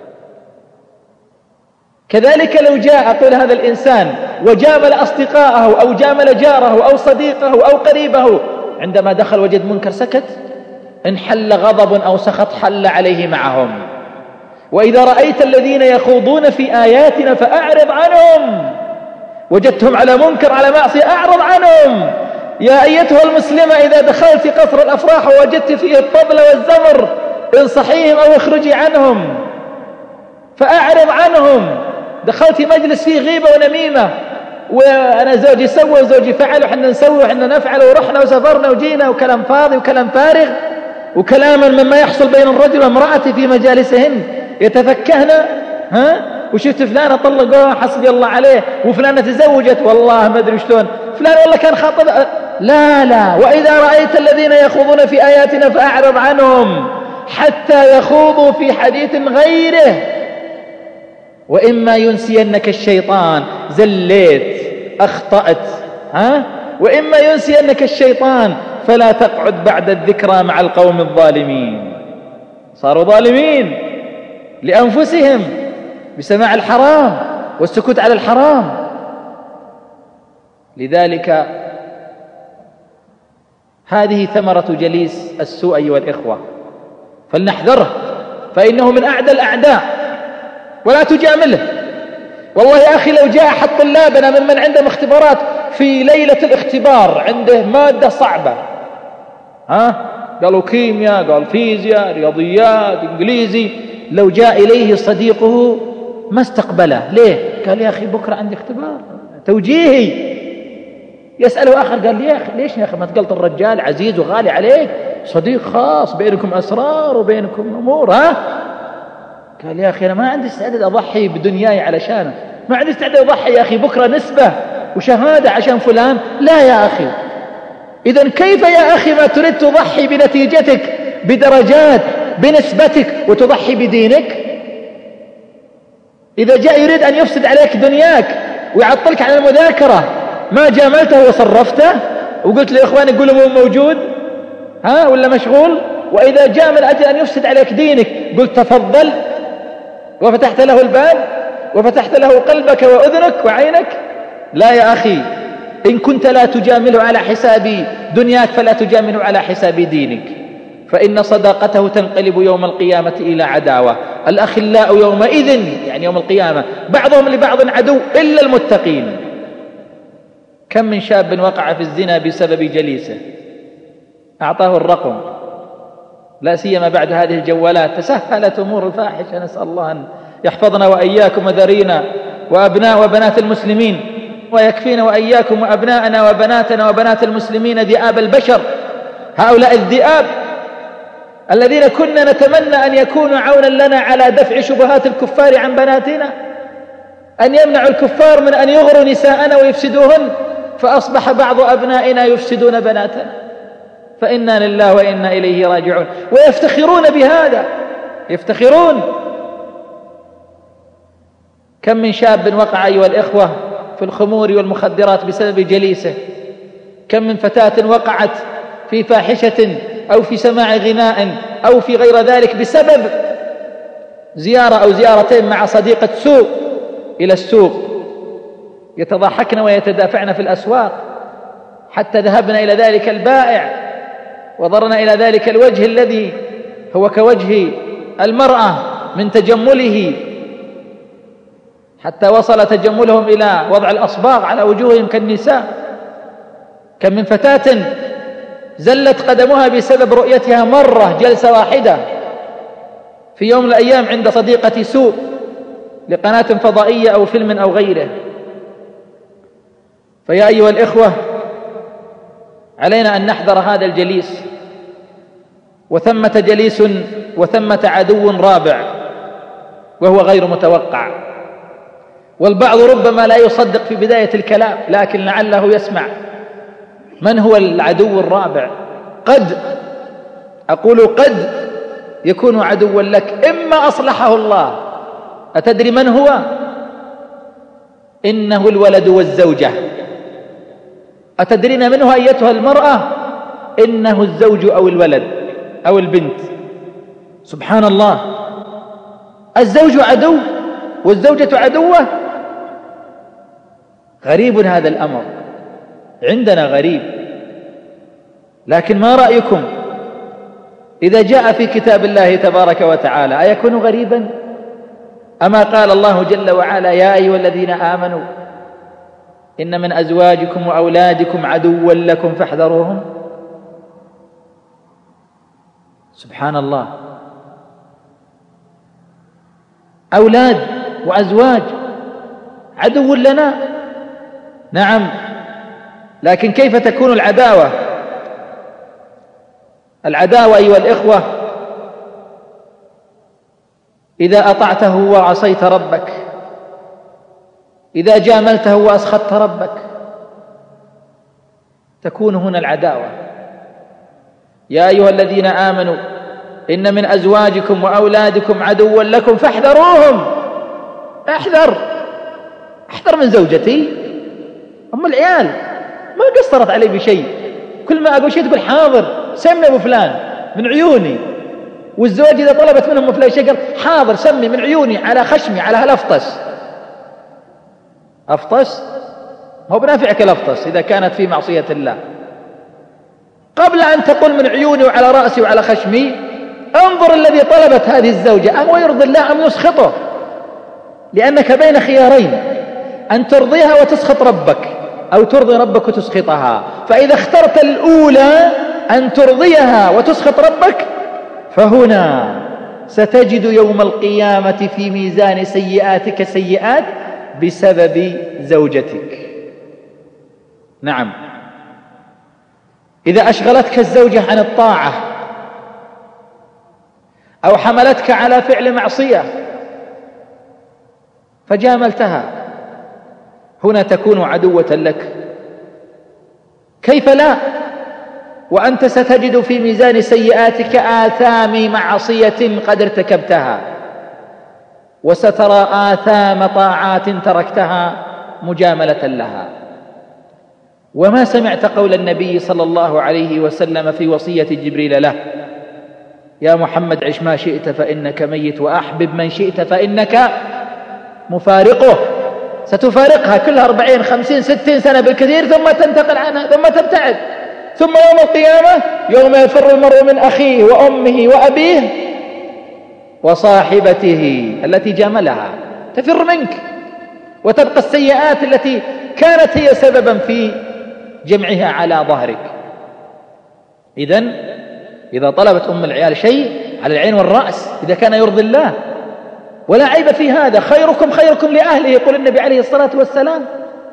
S2: كذلك لو جاء قل هذا الإنسان وجامل أصدقاءه أو جامل جاره أو صديقه أو قريبه، عندما دخل وجد منكر سكت، إن حل غضب أو سخط حل عليه معهم. وإذا رأيت الذين يخوضون في آياتنا فأعرض عنهم، وجدتهم على منكر على معصية أعرض عنهم. يا أيتها المسلمة إذا دخلت قصر الأفراح ووجدت فيه الطبل والزمر انصحيهم أو اخرجي عنهم، فأعرض عنهم. دخلت مجلس فيه غيبة ونميمة، وأنا زوجي سوى وزوجي فعل وحنا نسوي وحنا نفعل ورحنا وسافرنا وجينا، وكلام فاضي وكلام فارغ، وكلاما مما يحصل بين الرجل وامرأته في مجالسهن يتفكهن. ها وشفت فلانة طلقوها حسبي الله عليه، وفلانة تزوجت والله ما أدري شلون، فلان والله كان خاطب. لا لا. وإذا رأيت الذين يخوضون في آياتنا فأعرض عنهم حتى يخوضوا في حديث غيره، وإما ينسينك الشيطان، زليت أخطأت، ها وإما ينسينك الشيطان فلا تقعد بعد الذكرى مع القوم الظالمين. صاروا ظالمين لأنفسهم بسماع الحرام والسكوت على الحرام. لذلك هذه ثمرة جليس السوء أيها الإخوة، فلنحذره فإنه من أعدى الأعداء، ولا تجامله. والله يا أخي لو جاء أحد طلابنا ممن عندهم اختبارات في ليلة الاختبار عنده مادة صعبة، ها قالوا كيمياء، قال فيزياء، رياضيات، إنجليزي، لو جاء إليه صديقه ما استقبله. ليه؟ قال يا أخي بكرة عندي اختبار توجيهي، يسأله آخر قال لي يا أخي ليش يا أخي ما تقلت الرجال عزيز وغالي عليك، صديق خاص، بينكم أسرار وبينكم أمور، ها؟ قال يا أخي أنا ما عندي استعداد أضحي بدنياي علشانه، ما عندي استعداد أضحي يا أخي بكرة نسبة وشهادة عشان فلان. لا يا أخي، إذن كيف يا أخي ما تريد تضحي بنتيجتك، بدرجات، بنسبتك، وتضحي بدينك؟ إذا جاء يريد أن يفسد عليك دنياك ويعطلك عن المذاكرة، ما جاملته وصرفته وقلت لإخوانك قولوا مو موجود، ها، ولا مشغول؟ وإذا جاء من أجل أن يفسد عليك دينك قلت تفضل وفتحت له الباب وفتحت له قلبك وأذنك وعينك؟ لا يا أخي، إن كنت لا تجامله على حساب دنياك فلا تجامله على حساب دينك، فإن صداقته تنقلب يوم القيامة إلى عداوة. الأخلاء يومئذ يعني يوم القيامة بعضهم لبعض عدو إلا المتقين. كم من شاب وقع في الزنا بسبب جليسه أعطاه الرقم، لا سيما بعد هذه الجوالات تسهلت أمور الفاحشة، نسأل الله أن يحفظنا وإياكم وذرينا وأبناء وبنات المسلمين، ويكفينا وإياكم وأبناءنا وبناتنا وبنات المسلمين ذئاب البشر، هؤلاء الذئاب الذين كنا نتمنى أن يكونوا عونا لنا على دفع شبهات الكفار عن بناتنا، أن يمنعوا الكفار من أن يغروا نساءنا ويفسدوهن، فأصبح بعض أبنائنا يفسدون بناتنا، فإنا لله وإنا إليه راجعون، ويفتخرون بهذا، يفتخرون. كم من شاب وقع أيها الإخوة في الخمور والمخدرات بسبب جليسه، كم من فتاة وقعت في فاحشة أو في سماع غناء أو في غير ذلك بسبب زيارة أو زيارتين مع صديقة سوء إلى السوق، يتضاحكن ويتدافعن في الأسواق، حتى ذهبنا إلى ذلك البائع وضرنا إلى ذلك الوجه الذي هو كوجه المرأة من تجمله، حتى وصل تجملهم إلى وضع الأصباغ على وجوههم كالنساء. كم من فتاة زلت قدمها بسبب رؤيتها مرة جلسة واحدة في يوم من الأيام عند صديقة سوء لقناة فضائية أو فيلم أو غيره. فيا أيها الإخوة، علينا أن نحذر هذا الجليس، وثمة جليس وثمة عدو رابع وهو غير متوقع، والبعض ربما لا يصدق في بداية الكلام لكن لعله يسمع. من هو العدو الرابع؟ قد أقول قد يكون عدوا لك، إما أصلحه الله. أتدري من هو؟ إنه الولد والزوجة. أتدرين منه أيتها المرأة؟ إنه الزوج أو الولد أو البنت. سبحان الله، الزوج عدو والزوجة عدوة. غريب هذا الأمر، عندنا غريب. لكن ما رأيكم إذا جاء في كتاب الله تبارك وتعالى أيكون غريبا؟ أما قال الله جل وعلا: يا أيها الذين آمنوا إن من أزواجكم وأولادكم عدوا لكم فاحذروهم. سبحان الله، أولاد وأزواج عدو لنا، نعم، لكن كيف تكون العداوة؟ العداوة أيها الإخوة إذا أطعته وعصيت ربك، إذا جاملته وأسخطت ربك، تكون هنا العداوة. يا أيها الذين آمنوا إن من أزواجكم وأولادكم عدوا لكم فاحذروهم. احذر احذر من زوجتي، أم العيال ما قصرت علي بشيء، كل ما أقول شيء تقول حاضر، سمي أبو فلان من عيوني. والزوج إذا طلبت منهم أبو فلان شيء قال حاضر سمي من عيوني، على خشمي، على هالأفطس. أفطس ما هو بنافعك الأفطس إذا كانت في معصية الله. قبل أن تقول من عيوني وعلى رأسي وعلى خشمي، انظر الذي طلبت هذه الزوجة أم يرضي الله أم يسخطه، لأنك بين خيارين: أن ترضيها وتسخط ربك، أو ترضي ربك وتسخطها. فإذا اخترت الأولى أن ترضيها وتسخط ربك، فهنا ستجد يوم القيامة في ميزان سيئاتك سيئات بسبب زوجتك. نعم، إذا أشغلتك الزوجة عن الطاعة أو حملتك على فعل معصية فجاملتها، هنا تكون عدوة لك. كيف لا وأنت ستجد في ميزان سيئاتك آثام معصية قد ارتكبتها، وسترى آثام طاعات تركتها مجاملة لها. وما سمعت قول النبي صلى الله عليه وسلم في وصية جبريل له: يا محمد عش ما شئت فإنك ميت وأحبب من شئت فإنك مفارقه. ستفارقها كلها أربعين خمسين ستين سنة بالكثير، ثم تنتقل عنها، ثم تبتعد. ثم يوم القيامة يوم يفر المرء من أخيه وأمه وأبيه وصاحبته التي جاملها تفر منك، وتبقى السيئات التي كانت هي سببا في جمعها على ظهرك. إذن إذا طلبت أم العيال شيء على العين والرأس إذا كان يرضي الله، ولا عيب في هذا. خيركم خيركم لأهله، يقول النبي عليه الصلاة والسلام: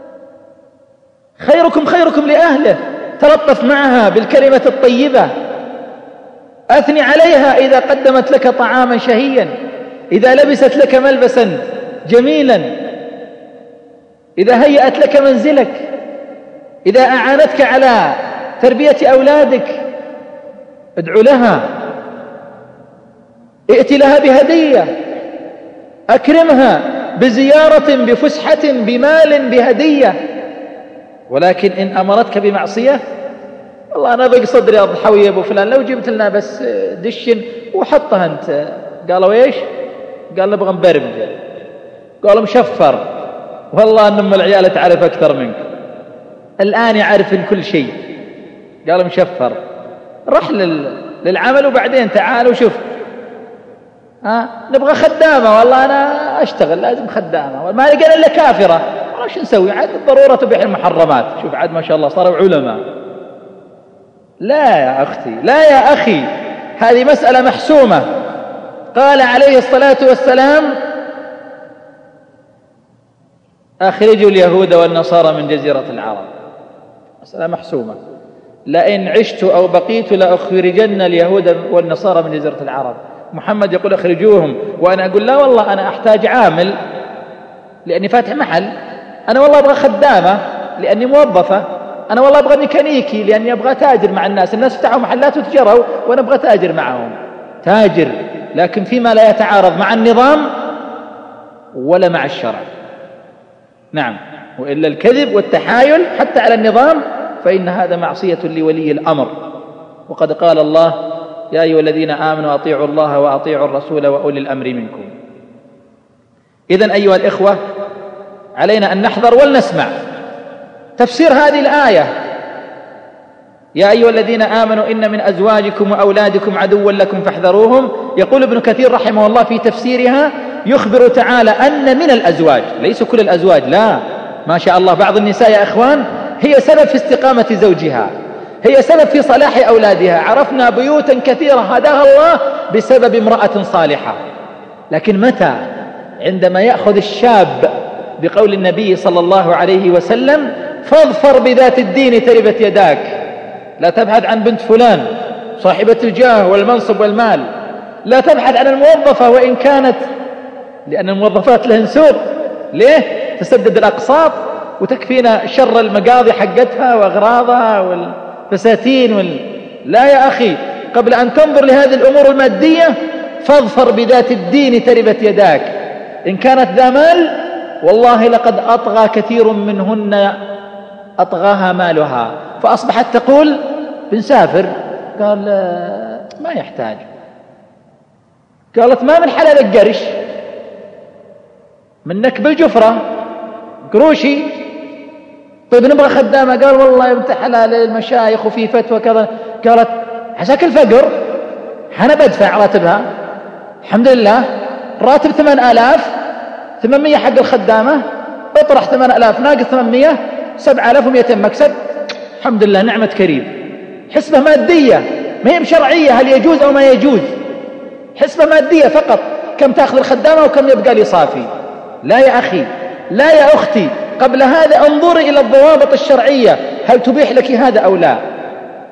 S2: خيركم خيركم لأهله. تلطف معها بالكلمة الطيبة، أثني عليها إذا قدمت لك طعاما شهيا، إذا لبست لك ملبسا جميلا، إذا هيأت لك منزلك، إذا أعانتك على تربية أولادك ادعو لها، ائت لها بهدية، أكرمها بزيارة بفسحة بمال بهدية. ولكن إن أمرتك بمعصية، والله أنا ضيق صدري أضحوي يا أبو فلان، لو جبت لنا بس دش وحطها أنت. قالوا إيش؟ قال نبغى مبرمج، قالوا مشفر. والله أن أم العيال تعرف أكثر منك، الآن يعرفن كل شيء. قالوا مشفر، رح للعمل وبعدين تعال وشوف. ها نبغى خدامة، والله أنا أشتغل لازم خدامة، ما لقينا إلا كافرة. وش نسوي؟ عاد الضرورة تبيح المحرمات. شوف عاد ما شاء الله صاروا علماء. لا يا أختي، لا يا أخي، هذه مسألة محسومة. قال عليه الصلاة والسلام: أخرجوا اليهود والنصارى من جزيرة العرب. مسألة محسومة، لئن عشت أو بقيت لأخرجن اليهود والنصارى من جزيرة العرب. محمد يقول أخرجوهم، وأنا أقول لا والله أنا أحتاج عامل لأني فاتح محل، أنا والله أبغى خدامة لأني موظفة، أنا والله أبغى ميكانيكي لأني أبغى تاجر مع الناس. الناس فتحوا محلات وتجروا وأنا أبغى تاجر معهم. تاجر لكن فيما لا يتعارض مع النظام ولا مع الشرع. نعم، وإلا الكذب والتحايل حتى على النظام فإن هذا معصية لولي الأمر. وقد قال الله: يا أيها الذين آمنوا أطيعوا الله وأطيعوا الرسول وأولي الأمر منكم. إذن أيها الإخوة، علينا أن نحذر ولنسمع تفسير هذه الآية: يا أيها الذين آمنوا إن من أزواجكم وأولادكم عدوا لكم فاحذروهم. يقول ابن كثير رحمه الله في تفسيرها: يخبر تعالى أن من الأزواج، ليس كل الأزواج، لا، ما شاء الله، بعض النساء يا إخوان هي سبب في استقامة زوجها، هي سبب في صلاح أولادها. عرفنا بيوتا كثيرة هداها الله بسبب امرأة صالحة. لكن متى؟ عندما يأخذ الشاب بقول النبي صلى الله عليه وسلم: فاظفر بذات الدين تربت يداك. لا تبحث عن بنت فلان صاحبة الجاه والمنصب والمال، لا تبحث عن الموظفة وإن كانت، لأن الموظفات لهن سوق، ليه؟ تسدد الأقساط وتكفينا شر المقاضي حقتها وأغراضها والفساتين وال... لا يا أخي، قبل أن تنظر لهذه الأمور المادية فاظفر بذات الدين تربت يداك. إن كانت ذا مال والله لقد أطغى كثير منهن أطغاها مالها، فأصبحت تقول بنسافر، قال ما يحتاج، قالت ما من حلالك قرش، منك بالجفرة قروشي. طيب نبغى خدامة، قال والله يا حلال المشايخ وفي فتوى كذا. قالت عساك الفقر، أنا بدفع راتبها الحمد لله، راتب ثمان آلاف، ثمانمية حق الخدامة، اطرح ثمان آلاف ناقص ثمانمية، سبعة آلاف ومئتين مكسب، الحمد لله نعمة كريم. حسبة مادية ما هي بشرعية هل يجوز أو ما يجوز، حسبة مادية فقط، كم تأخذ الخدامة وكم يبقى لي صافي. لا يا أخي، لا يا أختي، قبل هذا انظري إلى الضوابط الشرعية، هل تبيح لك هذا أو لا.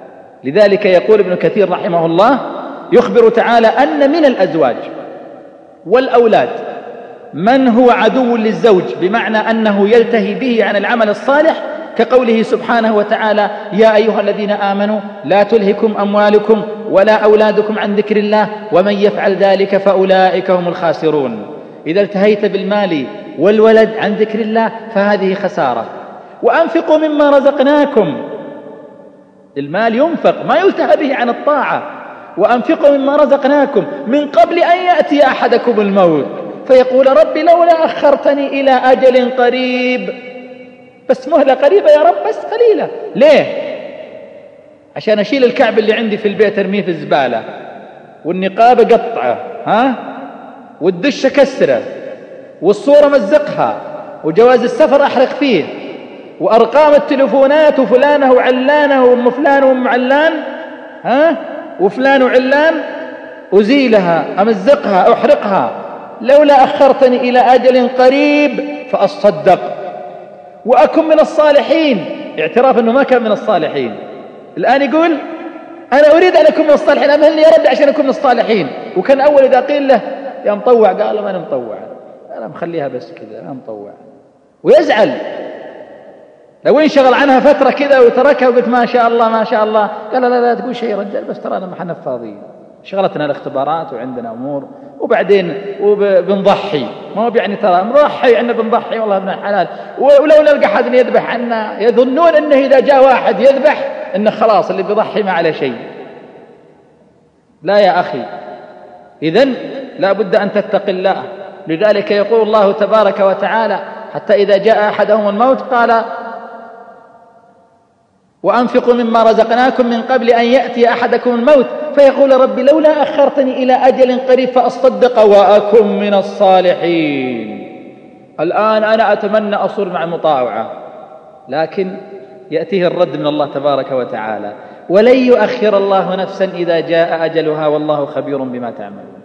S2: لذلك يقول ابن كثير رحمه الله يخبر تعالى أن من الأزواج والأولاد من هو عدو للزوج، بمعنى أنه يلتهي به عن العمل الصالح، كقوله سبحانه وتعالى: يا أيها الذين آمنوا لا تلهكم أموالكم ولا أولادكم عن ذكر الله ومن يفعل ذلك فأولئك هم الخاسرون. إذا التهيت بالمال والولد عن ذكر الله فهذه خسارة. وأنفقوا مما رزقناكم، المال ينفق ما يلتهى به عن الطاعة. وأنفقوا مما رزقناكم من قبل أن يأتي أحدكم الموت فيقول: ربي لولا أخرتني إلى أجل قريب. بس مهلة قريبة يا رب، بس قليلة. ليه؟ عشان أشيل الكعب اللي عندي في البيت أرميه في الزبالة، والنقاب أقطعه، ها، والدش أكسره، والصورة مزقها، وجواز السفر أحرق فيه، وأرقام التلفونات وفلانه وعلانه وأم فلان وأم علان، ها، وفلان وعلان أزيلها أمزقها أحرقها. لولا أخرتني إلى أجل قريب فأصدق وأكن من الصالحين. اعتراف أنه ما كان من الصالحين، الآن يقول أنا أريد أن أكون من الصالحين، أمهلني يا رب عشان أكون من الصالحين. وكان أول إذا قيل له يا مطوع قال ما أنا مطوع، أنا مخليها بس كذا، أنا مطوع، ويزعل. لو انشغل عنها فترة كذا وتركها وقلت ما شاء الله ما شاء الله، قال لا لا تقول شيء رجال، بس ترى أنا ما حنا فاضيين، شغلتنا الاختبارات وعندنا أمور، وبعدين وبنضحي، ما هو يعني ترى نضحي عنا بنضحي والله ابن الحلال. ولو نلقى حد يذبح عنا يظنون أنه إذا جاء واحد يذبح إنه خلاص اللي بيضحي ما عليه شيء. لا يا أخي، إذن لا بد أن تتقي الله. لذلك يقول الله تبارك وتعالى: حتى إذا جاء أحدهم الموت قال: وأنفقوا مما رزقناكم من قبل أن يأتي أحدكم الموت فيقول: ربي لولا أخرتني إلى أجل قريب فأصدق وأكن من الصالحين. الآن أنا أتمنى أصير مع المطاوعة، لكن يأتيه الرد من الله تبارك وتعالى: ولن يؤخر الله نفسا إذا جاء أجلها والله خبير بما تعملون.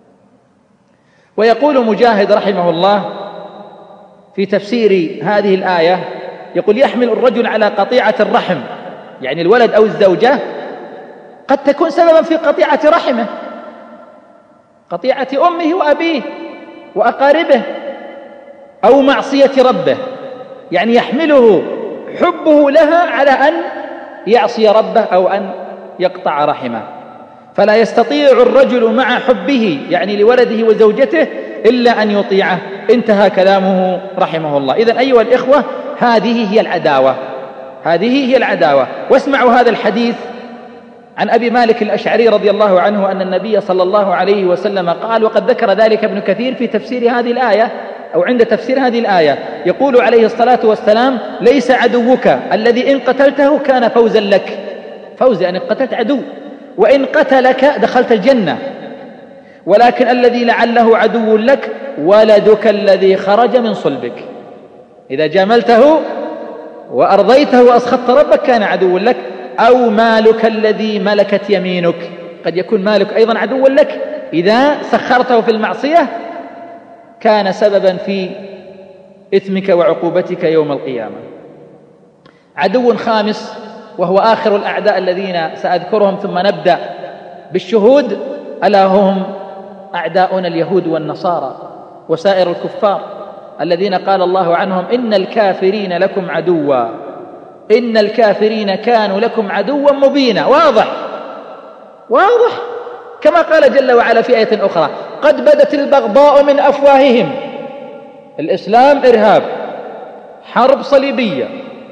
S2: ويقول مجاهد رحمه الله في تفسير هذه الآية، يقول: يحمل الرجل على قطيعة الرحم، يعني الولد أو الزوجة قد تكون سببا في قطيعة رحمه، قطيعة أمه وأبيه وأقاربه، أو معصية ربه، يعني يحمله حبه لها على أن يعصي ربه أو أن يقطع رحمه، فلا يستطيع الرجل مع حبه يعني لولده وزوجته إلا أن يطيعه. انتهى كلامه رحمه الله. إذن أيها الإخوة، هذه هي العداوة، هذه هي العداوة. واسمعوا هذا الحديث عن أبي مالك الأشعري رضي الله عنه أن النبي صلى الله عليه وسلم قال، وقد ذكر ذلك ابن كثير في تفسير هذه الآية أو عند تفسير هذه الآية، يقول عليه الصلاة والسلام: ليس عدوك الذي إن قتلته كان فوزا لك، فوز يعني قتلت عدو، وإن قتلك دخلت الجنة، ولكن الذي لعله عدو لك ولدك الذي خرج من صلبك. إذا جاملته وأرضيته وأسخطت ربك كان عدو لك، أو مالك الذي ملكت يمينك، قد يكون مالك أيضا عدو لك، إذا سخرته في المعصية كان سببا في إثمك وعقوبتك يوم القيامة. عدو خامس وهو آخر الأعداء الذين سأذكرهم ثم نبدأ بالشهود، ألا هم أعداؤنا اليهود والنصارى وسائر الكفار الذين قال الله عنهم: إن الكافرين لكم عدوا، إن الكافرين كانوا لكم عدوا مبينا. واضح واضح، كما قال جل وعلا في آية أخرى: قد بدت البغضاء من أفواههم. الإسلام إرهاب، حرب صليبية،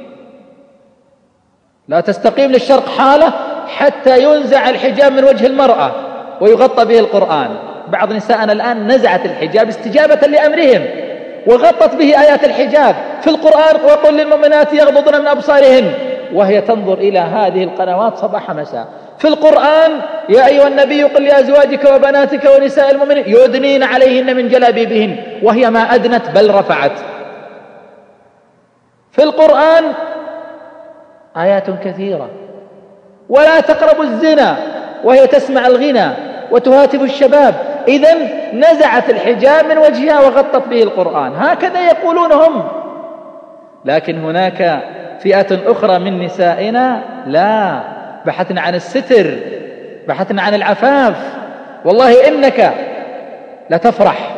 S2: لا تستقيم للشرق حالة حتى ينزع الحجاب من وجه المرأة ويغطى به القرآن. بعض نساءنا الآن نزعت الحجاب استجابة لأمرهم وغطت به آيات الحجاب في القرآن: وقل للمؤمنات يغضضن من أبصارهن، وهي تنظر إلى هذه القنوات صباح مساء. في القرآن: يا أيها النبي قل لأزواجك وبناتك ونساء المؤمنين يدنين عليهن من جلابيبهن، وهي ما أدنت بل رفعت. في القرآن آيات كثيرة: ولا تقربوا الزنا، وهي تسمع الغنى وتهاتف الشباب. إذن نزعت الحجاب من وجهها وغطت به القرآن، هكذا يقولون هم. لكن هناك فئة أخرى من نسائنا لا، بحثنا عن الستر، بحثنا عن العفاف. والله إنك لتفرح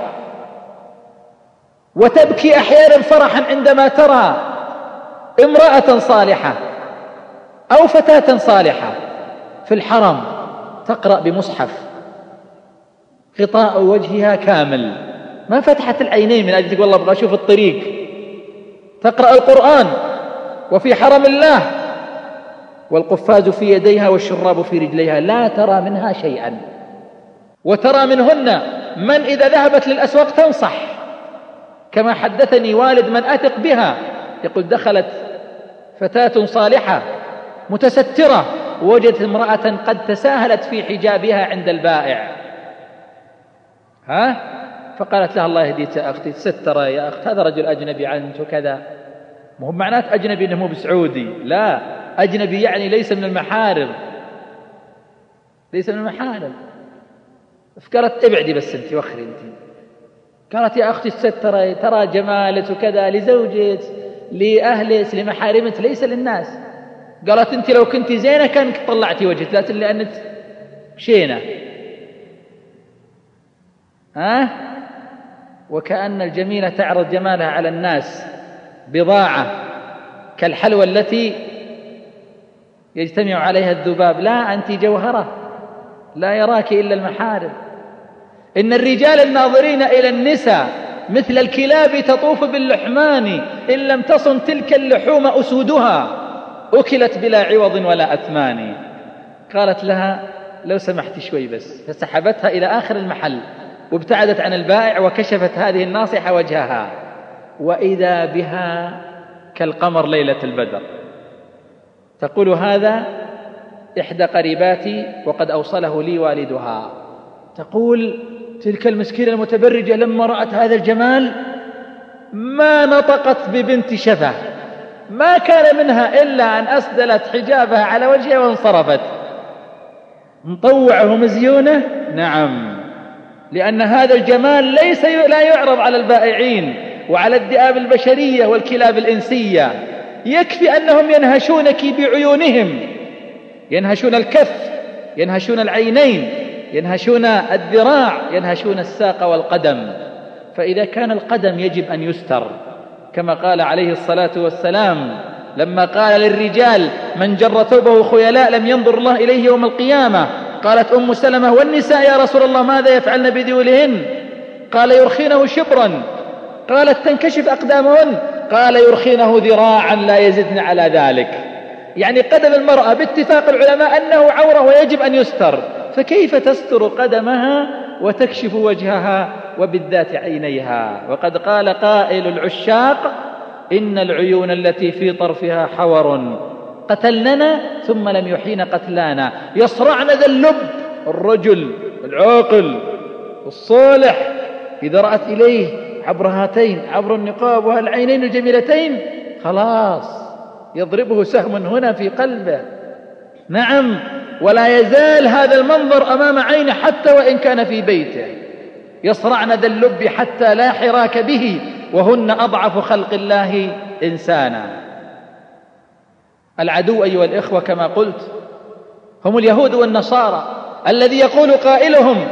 S2: وتبكي أحيانا فرحا عندما ترى امرأة صالحة أو فتاة صالحة في الحرم تقرأ بمصحف غطاء وجهها كامل، ما فتحت العينين من أجل والله أبغى أشوف الطريق، تقرأ القرآن وفي حرم الله والقفاز في يديها والشراب في رجليها، لا ترى منها شيئا. وترى منهن من إذا ذهبت للأسواق تنصح، كما حدثني والد من أثق بها يقول دخلت فتاة صالحة متسترة ووجدت امرأة قد تساهلت في حجابها عند البائع، ها فقالت لها الله يهديك يا أختي تستر يا أخت، هذا رجل أجنبي عنك وكذا. مو معنات أجنبي إنه مو بسعودي، لا، أجنبي يعني ليس من المحارم، ليس من المحارم. فقالت ابعدي بس أنت وخري أنت. قالت يا أختي تستر ترى جمالك وكذا لزوجك لأهلك لمحارمك ليس للناس. قالت أنت لو كنت زينة كانك طلعتي وجهك، لكن لأنك شينة. ها وكأن الجميلة تعرض جمالها على الناس بضاعة كالحلوى التي يجتمع عليها الذباب. لا، أنت جوهرة لا يراك إلا المحارم. إن الرجال الناظرين إلى النساء مثل الكلاب تطوف باللحمان، إن لم تصن تلك اللحوم أسودها أكلت بلا عوض ولا أثمان. قالت لها لو سمحت شوي بس، فسحبتها إلى آخر المحل وابتعدت عن البائع وكشفت هذه الناصحة وجهها، وإذا بها كالقمر ليلة البدر. تقول هذا إحدى قريباتي وقد أوصله لي والدها، تقول تلك المسكينة المتبرجة لما رأت هذا الجمال ما نطقت ببنت شفة، ما كان منها إلا أن أسدلت حجابها على وجهها وانصرفت. مطوعة ومزيونة، نعم، لأن هذا الجمال ليس لا يعرض على البائعين وعلى الذئاب البشرية والكلاب الإنسية. يكفي أنهم ينهشونك بعيونهم، ينهشون الكف، ينهشون العينين، ينهشون الذراع، ينهشون الساق والقدم. فإذا كان القدم يجب أن يستر، كما قال عليه الصلاة والسلام لما قال للرجال من جر ثوبه خيلاء لم ينظر الله إليه يوم القيامة. قالت أم سلمة والنساء يا رسول الله ماذا يفعلن بذيولهن؟ قال يرخينه شبرا. قالت تنكشف أقدامهن؟ قال يرخينه ذراعا لا يزدن على ذلك. يعني قدم المرأة باتفاق العلماء أنه عورة ويجب أن يستر، فكيف تستر قدمها وتكشف وجهها وبالذات عينيها؟ وقد قال قائل العشاق إن العيون التي في طرفها حور قتلننا ثم لم يحين قتلانا، يصرعن ذا اللب. الرجل العاقل الصالح إذا رأت إليه عبر هاتين، عبر النقاب وهالعينين الجميلتين، خلاص يضربه سهم هنا في قلبه. نعم، ولا يزال هذا المنظر أمام عينه حتى وإن كان في بيته. يصرعن ذا اللب حتى لا حراك به، وهن أضعف خلق الله إنسانا. العدو أيها الإخوة كما قلت هم اليهود والنصارى، الذي يقول قائلهم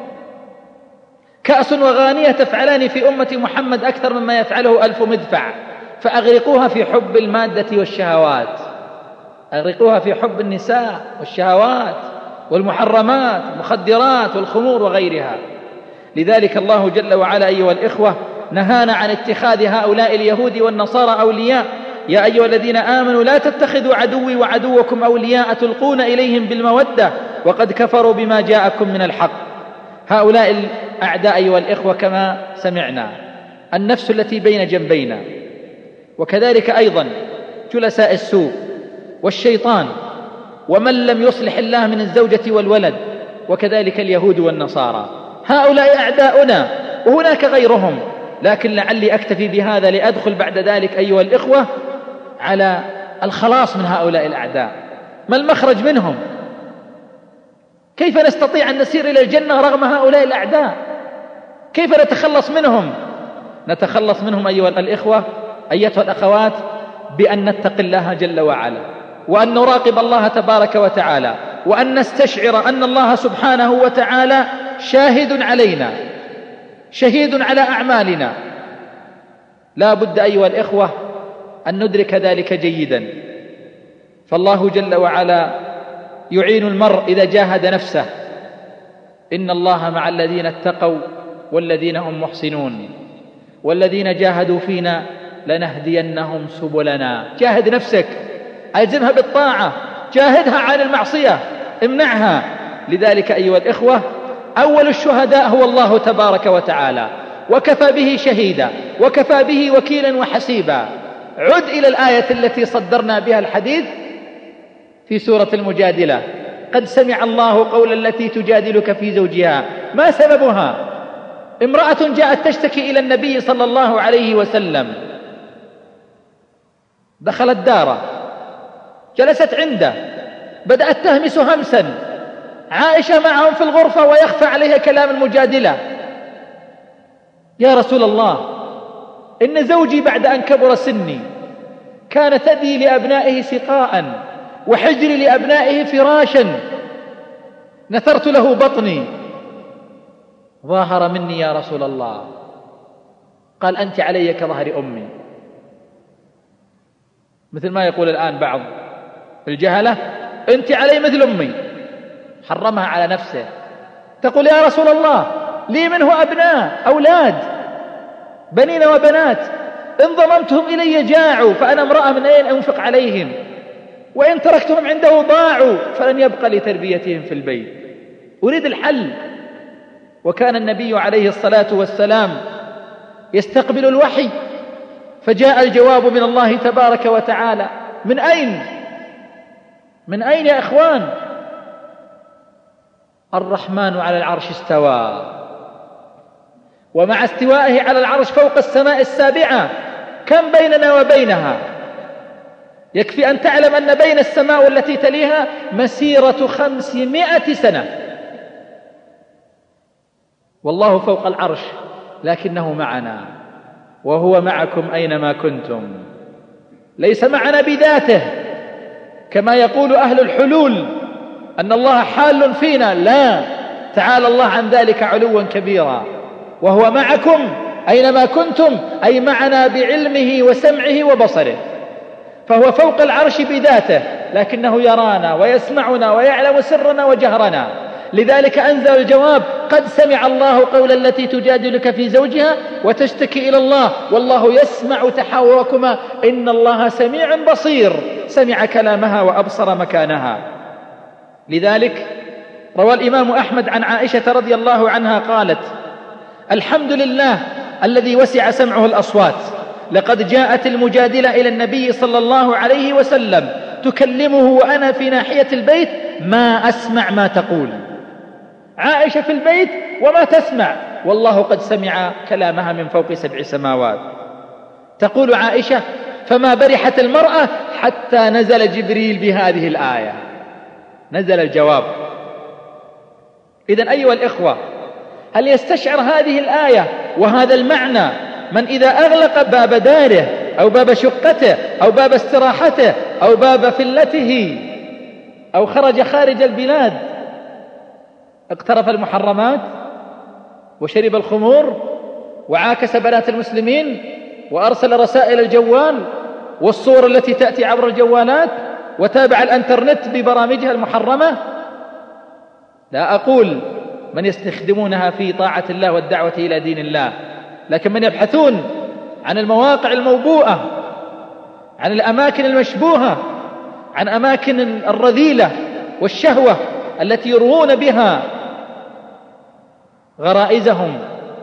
S2: كأس وغانية تفعلان في أمة محمد أكثر مما يفعله ألف مدفع، فأغرقوها في حب المادة والشهوات، أغرقوها في حب النساء والشهوات والمحرمات المخدرات والخمور وغيرها. لذلك الله جل وعلا أيها الإخوة نهانا عن اتخاذ هؤلاء اليهود والنصارى أولياء. يا أيها الذين آمنوا لا تتخذوا عدوي وعدوكم أولياء تلقون إليهم بالمودة وقد كفروا بما جاءكم من الحق. هؤلاء الأعداء أيها الإخوة كما سمعنا النفس التي بين جنبينا، وكذلك أيضا جلساء السوء والشيطان ومن لم يصلح الله من الزوجة والولد، وكذلك اليهود والنصارى. هؤلاء أعداؤنا وهناك غيرهم، لكن لعلي أكتفي بهذا لأدخل بعد ذلك أيها الإخوة على الخلاص من هؤلاء الأعداء. ما المخرج منهم؟ كيف نستطيع أن نسير إلى الجنة رغم هؤلاء الأعداء؟ كيف نتخلص منهم؟ نتخلص منهم أيها الإخوة أيتها الأخوات بأن نتقي الله جل وعلا وأن نراقب الله تبارك وتعالى، وأن نستشعر أن الله سبحانه وتعالى شاهد علينا، شهيد على أعمالنا. لا بد أيها الإخوة أن ندرك ذلك جيدا، فالله جل وعلا يعين المرء إذا جاهد نفسه. إن الله مع الذين اتقوا والذين هم محسنون والذين جاهدوا فينا لنهدينهم سبلنا. جاهد نفسك، ألزمها بالطاعة، جاهدها عن المعصية، امنعها. لذلك أيها الإخوة أول الشهداء هو الله تبارك وتعالى، وكفى به شهيدا وكفى به وكيلا وحسيبا. عد إلى الآية التي صدرنا بها الحديث في سورة المجادلة: قد سمع الله قول التي تجادلك في زوجها. ما سببها؟ امرأة جاءت تشتكي إلى النبي صلى الله عليه وسلم، دخلت داره، جلست عنده، بدأت تهمس همسا، عائشة معهم في الغرفة ويخفى عليها كلام المجادلة: يا رسول الله، إن زوجي بعد أن كبر سني كان ثدي لأبنائه سقاء وحجري لأبنائه فراشا، نثرت له بطني، ظاهر مني يا رسول الله. قال: أنت علي كظهر أمي. مثل ما يقول الآن بعض الجهلة: أنت علي مثل أمي. حرمها على نفسه. تقول: يا رسول الله، لي منه أبناء، أولاد، بنين وبنات، إن ضممتهم إلي جاعوا، فأنا امرأة من أين أنفق عليهم؟ وإن تركتهم عنده ضاعوا، فلن يبقى لتربيتهم في البيت. أريد الحل. وكان النبي عليه الصلاة والسلام يستقبل الوحي، فجاء الجواب من الله تبارك وتعالى. من أين؟ من أين يا إخوان؟ الرحمن على العرش استوى، ومع استوائه على العرش فوق السماء السابعة كم بيننا وبينها؟ يكفي أن تعلم أن بين السماء والتي تليها مسيرة خمسمائة سنة، والله فوق العرش لكنه معنا، وهو معكم أينما كنتم. ليس معنا بذاته كما يقول أهل الحلول أن الله حال فينا، لا، تعالى الله عن ذلك علوا كبيرا. وهو معكم أينما كنتم، أي معنا بعلمه وسمعه وبصره، فهو فوق العرش بذاته، لكنه يرانا ويسمعنا ويعلم سرنا وجهرنا. لذلك أنزل الجواب: قد سمع الله قول التي تجادلك في زوجها وتشتكي إلى الله والله يسمع تحاوركما إن الله سميع بصير. سمع كلامها وأبصر مكانها. لذلك روى الإمام أحمد عن عائشة رضي الله عنها قالت: الحمد لله الذي وسع سمعه الأصوات، لقد جاءت المجادلة إلى النبي صلى الله عليه وسلم تكلمه وأنا في ناحية البيت ما أسمع ما تقول. عائشة في البيت وما تسمع، والله قد سمع كلامها من فوق سبع سماوات. تقول عائشة: فما برحت المرأة حتى نزل جبريل بهذه الآية. نزل الجواب. إذن أيها الإخوة، هل يستشعر هذه الآية وهذا المعنى من إذا أغلق باب داره أو باب شقته أو باب استراحته أو باب فلته أو خرج خارج البلاد اقترف المحرمات وشرب الخمور وعاكس بنات المسلمين وأرسل رسائل الجوال والصور التي تأتي عبر الجوالات وتابع الانترنت ببرامجها المحرمة؟ لا أقول من يستخدمونها في طاعة الله والدعوة إلى دين الله، لكن من يبحثون عن المواقع الموبوءة، عن الأماكن المشبوهة، عن أماكن الرذيلة والشهوة التي يروون بها غرائزهم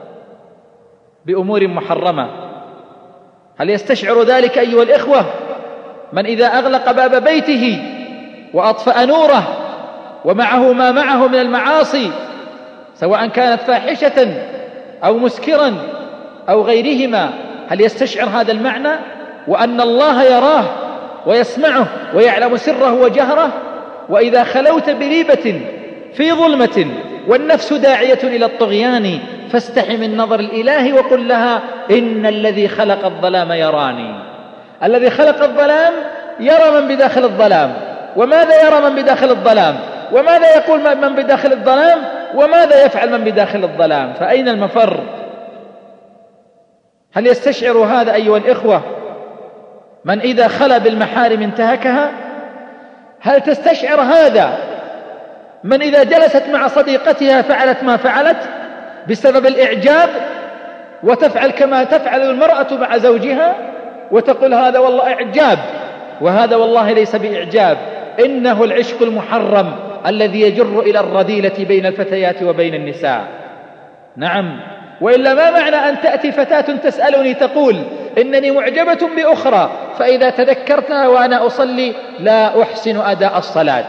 S2: بأمور محرمة. هل يستشعر ذلك أيها الإخوة من إذا أغلق باب بيته وأطفأ نوره ومعه ما معه من المعاصي، سواء كانت فاحشة أو مسكرا أو غيرهما، هل يستشعر هذا المعنى وأن الله يراه ويسمعه ويعلم سره وجهره؟ وإذا خلوت بريبة في ظلمة والنفس داعية إلى الطغيان فاستحي من نظر الإله وقل لها إن الذي خلق الظلام يراني. الذي خلق الظلام يرى من بداخل الظلام. وماذا يرى من بداخل الظلام؟ وماذا يقول من بداخل الظلام؟ وماذا يفعل من بداخل الظلام؟ فأين المفر؟ هل يستشعر هذا أيها الإخوة من إذا خلا بالمحارم انتهكها؟ هل تستشعر هذا من إذا جلست مع صديقتها فعلت ما فعلت بسبب الإعجاب، وتفعل كما تفعل المرأة مع زوجها وتقول هذا والله إعجاب وهذا والله ليس بإعجاب؟ إنه العشق المحرم الذي يجر إلى الرذيلة بين الفتيات وبين النساء. نعم، وإلا ما معنى أن تأتي فتاة تسألني تقول إنني معجبة بأخرى فإذا تذكرتها وأنا أصلي لا أحسن أداء الصلاة؟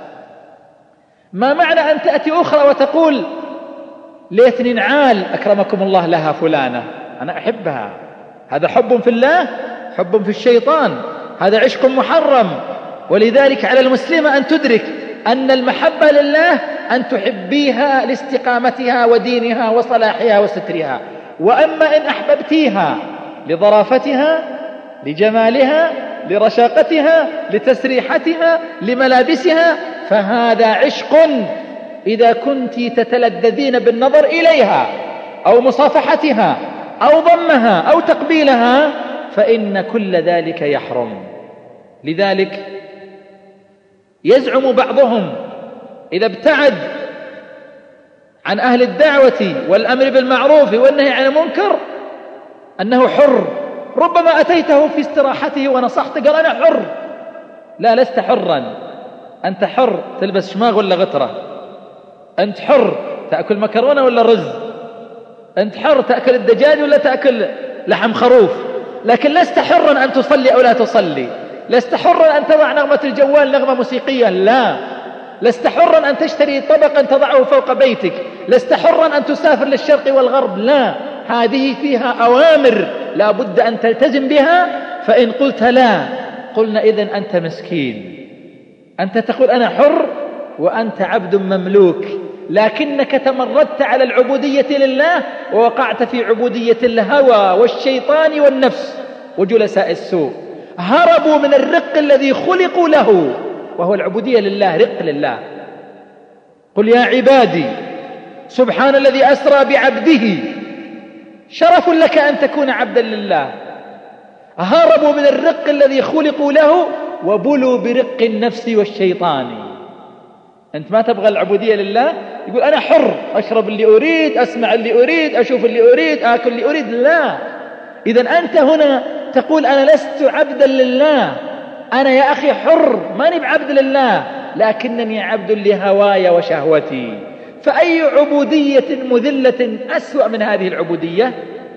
S2: ما معنى أن تأتي أخرى وتقول ليتني نعال أكرمكم الله لها فلانة، أنا أحبها؟ هذا حب في الله، حب في الشيطان، هذا عشق محرم. ولذلك على المسلمة أن تدرك أن المحبة لله أن تحبيها لاستقامتها ودينها وصلاحها وسترها. وأما إن أحببتيها لظرافتها، لجمالها، لرشاقتها، لتسريحتها، لملابسها، فهذا عشق. إذا كنت تتلذذين بالنظر إليها أو مصافحتها أو ضمها أو تقبيلها فإن كل ذلك يحرم. لذلك يزعم بعضهم إذا ابتعد عن أهل الدعوة والأمر بالمعروف والنهي عن المنكر أنه حر. ربما أتيته في استراحته ونصحت قال أنا حر. لا، لست حرا. أنت حر تلبس شماغ ولا غترة، أنت حر تأكل مكرونة ولا رز، أنت حر تأكل الدجاج ولا تأكل لحم خروف، لكن لست حرا أن تصلي أو لا تصلي، لست حرا أن تضع نغمة الجوال نغمة موسيقية، لا، لست حرا أن تشتري طبقا تضعه فوق بيتك، لست حرا أن تسافر للشرق والغرب، لا، هذه فيها أوامر لا بد أن تلتزم بها. فإن قلت لا قلنا إذن أنت مسكين، أنت تقول أنا حر وأنت عبد مملوك، لكنك تمردت على العبودية لله ووقعت في عبودية الهوى والشيطان والنفس وجلساء السوء. هربوا من الرق الذي خلقوا له وهو العبودية لله، رق لله. قل يا عبادي سبحان الذي أسرى بعبده، شرف لك أن تكون عبدا لله. هربوا من الرق الذي خلقوا له وبلوا برق النفس والشيطان. أنت ما تبغى العبودية لله، يقول أنا حر أشرب اللي أريد، أسمع اللي أريد، أشوف اللي أريد، آكل اللي أريد، لا. إذن أنت هنا تقول أنا لست عبدا لله، أنا يا أخي حر، ماني بعبد لله، لكنني عبد لهواي وشهوتي. فأي عبودية مذلة أسوأ من هذه العبودية؟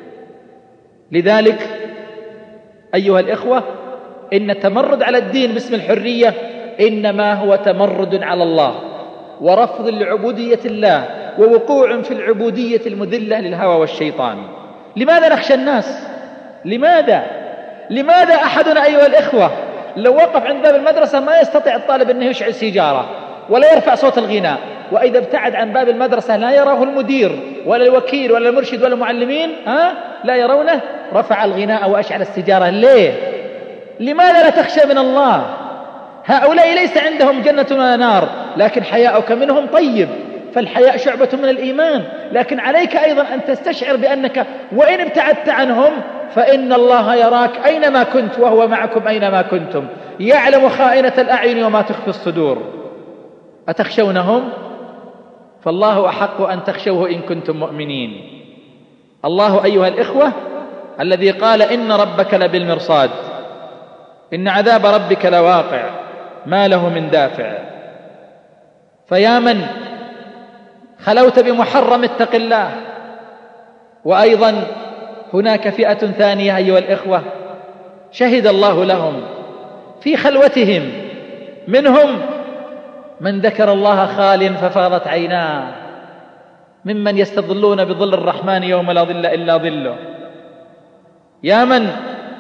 S2: لذلك أيها الإخوة، إن التمرد على الدين باسم الحرية إنما هو تمرد على الله ورفض لعبودية الله ووقوع في العبودية المذلة للهوى والشيطان. لماذا نخشى الناس؟ لماذا؟ لماذا أحدنا أيها الإخوة لو وقف عند باب المدرسة ما يستطيع الطالب أنه يشعل سيجارة ولا يرفع صوت الغناء، وإذا ابتعد عن باب المدرسة لا يراه المدير ولا الوكيل ولا المرشد ولا المعلمين، ها؟ لا يرونه، رفع الغناء وأشعل السيجارة. ليه؟ لماذا لا تخشى من الله؟ هؤلاء ليس عندهم جنة ولا نار، لكن حياؤك منهم طيب، فالحياء شعبة من الإيمان. لكن عليك أيضا أن تستشعر بأنك وإن ابتعدت عنهم فإن الله يراك أينما كنت وهو معكم أينما كنتم، يعلم خائنة الأعين وما تخفي الصدور. أتخشونهم؟ فالله أحق أن تخشوه إن كنتم مؤمنين. الله أيها الإخوة الذي قال إن ربك لبالمرصاد، إن عذاب ربك لواقع ما له من دافع. فيا من خلوت بمحرم اتق الله. وأيضا هناك فئة ثانية أيها الإخوة شهد الله لهم في خلوتهم، منهم من ذكر الله خال ففاضت عيناه، ممن يستظلون بظل الرحمن يوم لا ظل إلا ظله. يا من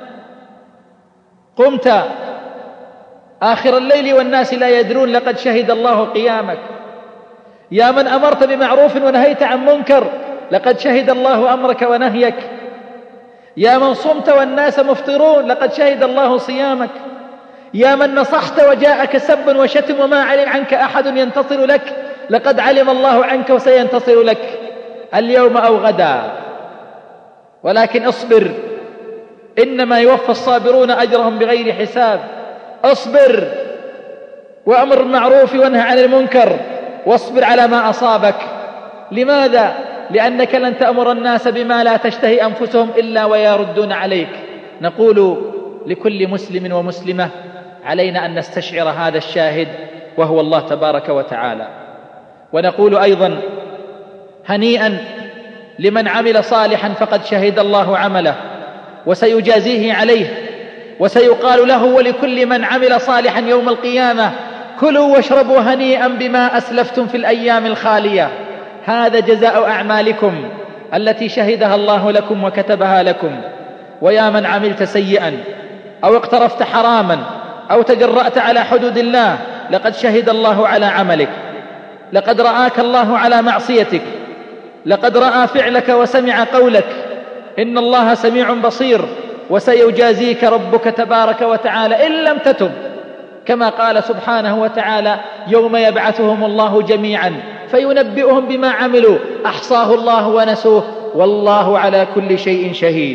S2: قمت آخر الليل والناس لا يدرون لقد شهد الله قيامك. يا من أمرت بمعروف ونهيت عن منكر لقد شهد الله أمرك ونهيك. يا من صمت والناس مفطرون لقد شهد الله صيامك. يا من نصحت وجاءك سب وشتم وما علم عنك أحد ينتصر لك، لقد علم الله عنك وسينتصر لك اليوم أو غدا، ولكن اصبر، إنما يوفى الصابرون أجرهم بغير حساب. اصبر وأمر بالمعروف وانهى عن المنكر، واصبر على ما أصابك. لماذا؟ لأنك لن تأمر الناس بما لا تشتهي أنفسهم إلا ويردون عليك. نقول لكل مسلم ومسلمة علينا أن نستشعر هذا الشاهد وهو الله تبارك وتعالى. ونقول أيضا هنيئا لمن عمل صالحا فقد شهد الله عمله وسيجازيه عليه، وسيقال له ولكل من عمل صالحا يوم القيامة كلوا واشربوا هنيئا بما أسلفتم في الأيام الخالية، هذا جزاء أعمالكم التي شهدها الله لكم وكتبها لكم. ويا من عملت سيئا أو اقترفت حراما أو تجرأت على حدود الله، لقد شهد الله على عملك، لقد رآك الله على معصيتك، لقد رأى فعلك وسمع قولك، إن الله سميع بصير، وسيجازيك ربك تبارك وتعالى إن لم تتب، كما قال سبحانه وتعالى يوم يبعثهم الله جميعا فينبئهم بما عملوا أحصاه الله ونسوه والله على كل شيء شهيد.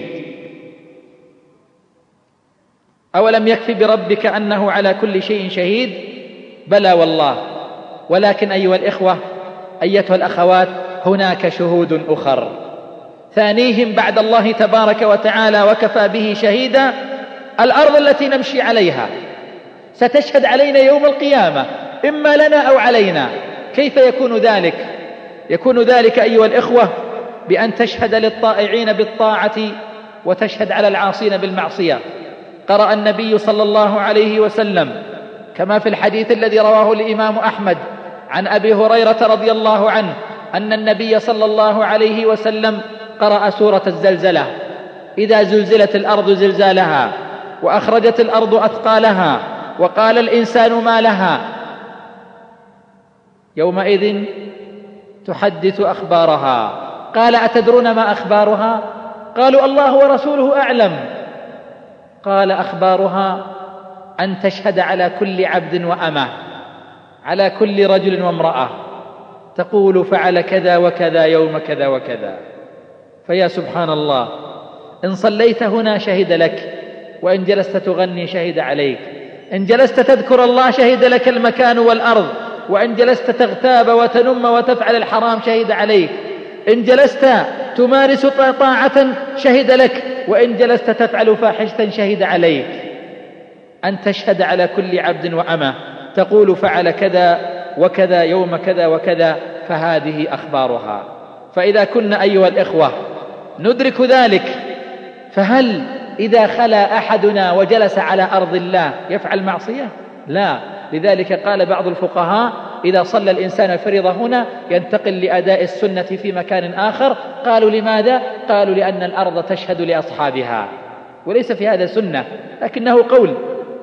S2: أولم يكف بربك أنه على كل شيء شهيد؟ بلى والله، ولكن أيها الإخوة أيتها الأخوات هناك شهود أخر. ثانيهم بعد الله تبارك وتعالى وكفى به شهيدا الأرض التي نمشي عليها ستشهد علينا يوم القيامة، إما لنا أو علينا. كيف يكون ذلك؟ يكون ذلك أيها الإخوة بأن تشهد للطائعين بالطاعة وتشهد على العاصين بالمعصية. قرأ النبي صلى الله عليه وسلم كما في الحديث الذي رواه الإمام أحمد عن أبي هريرة رضي الله عنه أن النبي صلى الله عليه وسلم قرأ سورة الزلزلة: إذا زلزلت الأرض زلزالها وأخرجت الأرض أثقالها وقال الإنسان ما لها يومئذ تحدث أخبارها. قال: أتدرون ما أخبارها؟ قالوا: الله ورسوله أعلم. قال: أخبارها أن تشهد على كل عبد وأمة، على كل رجل وامرأة، تقول فعل كذا وكذا يوم كذا وكذا. فيا سبحان الله، إن صليت هنا شهد لك، وإن جلست تغني شهد عليك، إن جلست تذكر الله شهد لك المكان والأرض، وإن جلست تغتاب وتنم وتفعل الحرام شهد عليك، إن جلست تمارس طاعة شهد لك، وإن جلست تفعل فاحشة شهد عليك. أن تشهد على كل عبد وأمة تقول فعل كذا وكذا يوم كذا وكذا، فهذه أخبارها. فإذا كنا أيها الإخوة ندرك ذلك، فهل إذا خلا أحدنا وجلس على أرض الله يفعل معصية؟ لا. لذلك قال بعض الفقهاء: إذا صلى الإنسان الفريضة هنا ينتقل لأداء السنة في مكان آخر. قالوا: لماذا؟ قالوا: لأن الأرض تشهد لأصحابها، وليس في هذا سنة لكنه قول.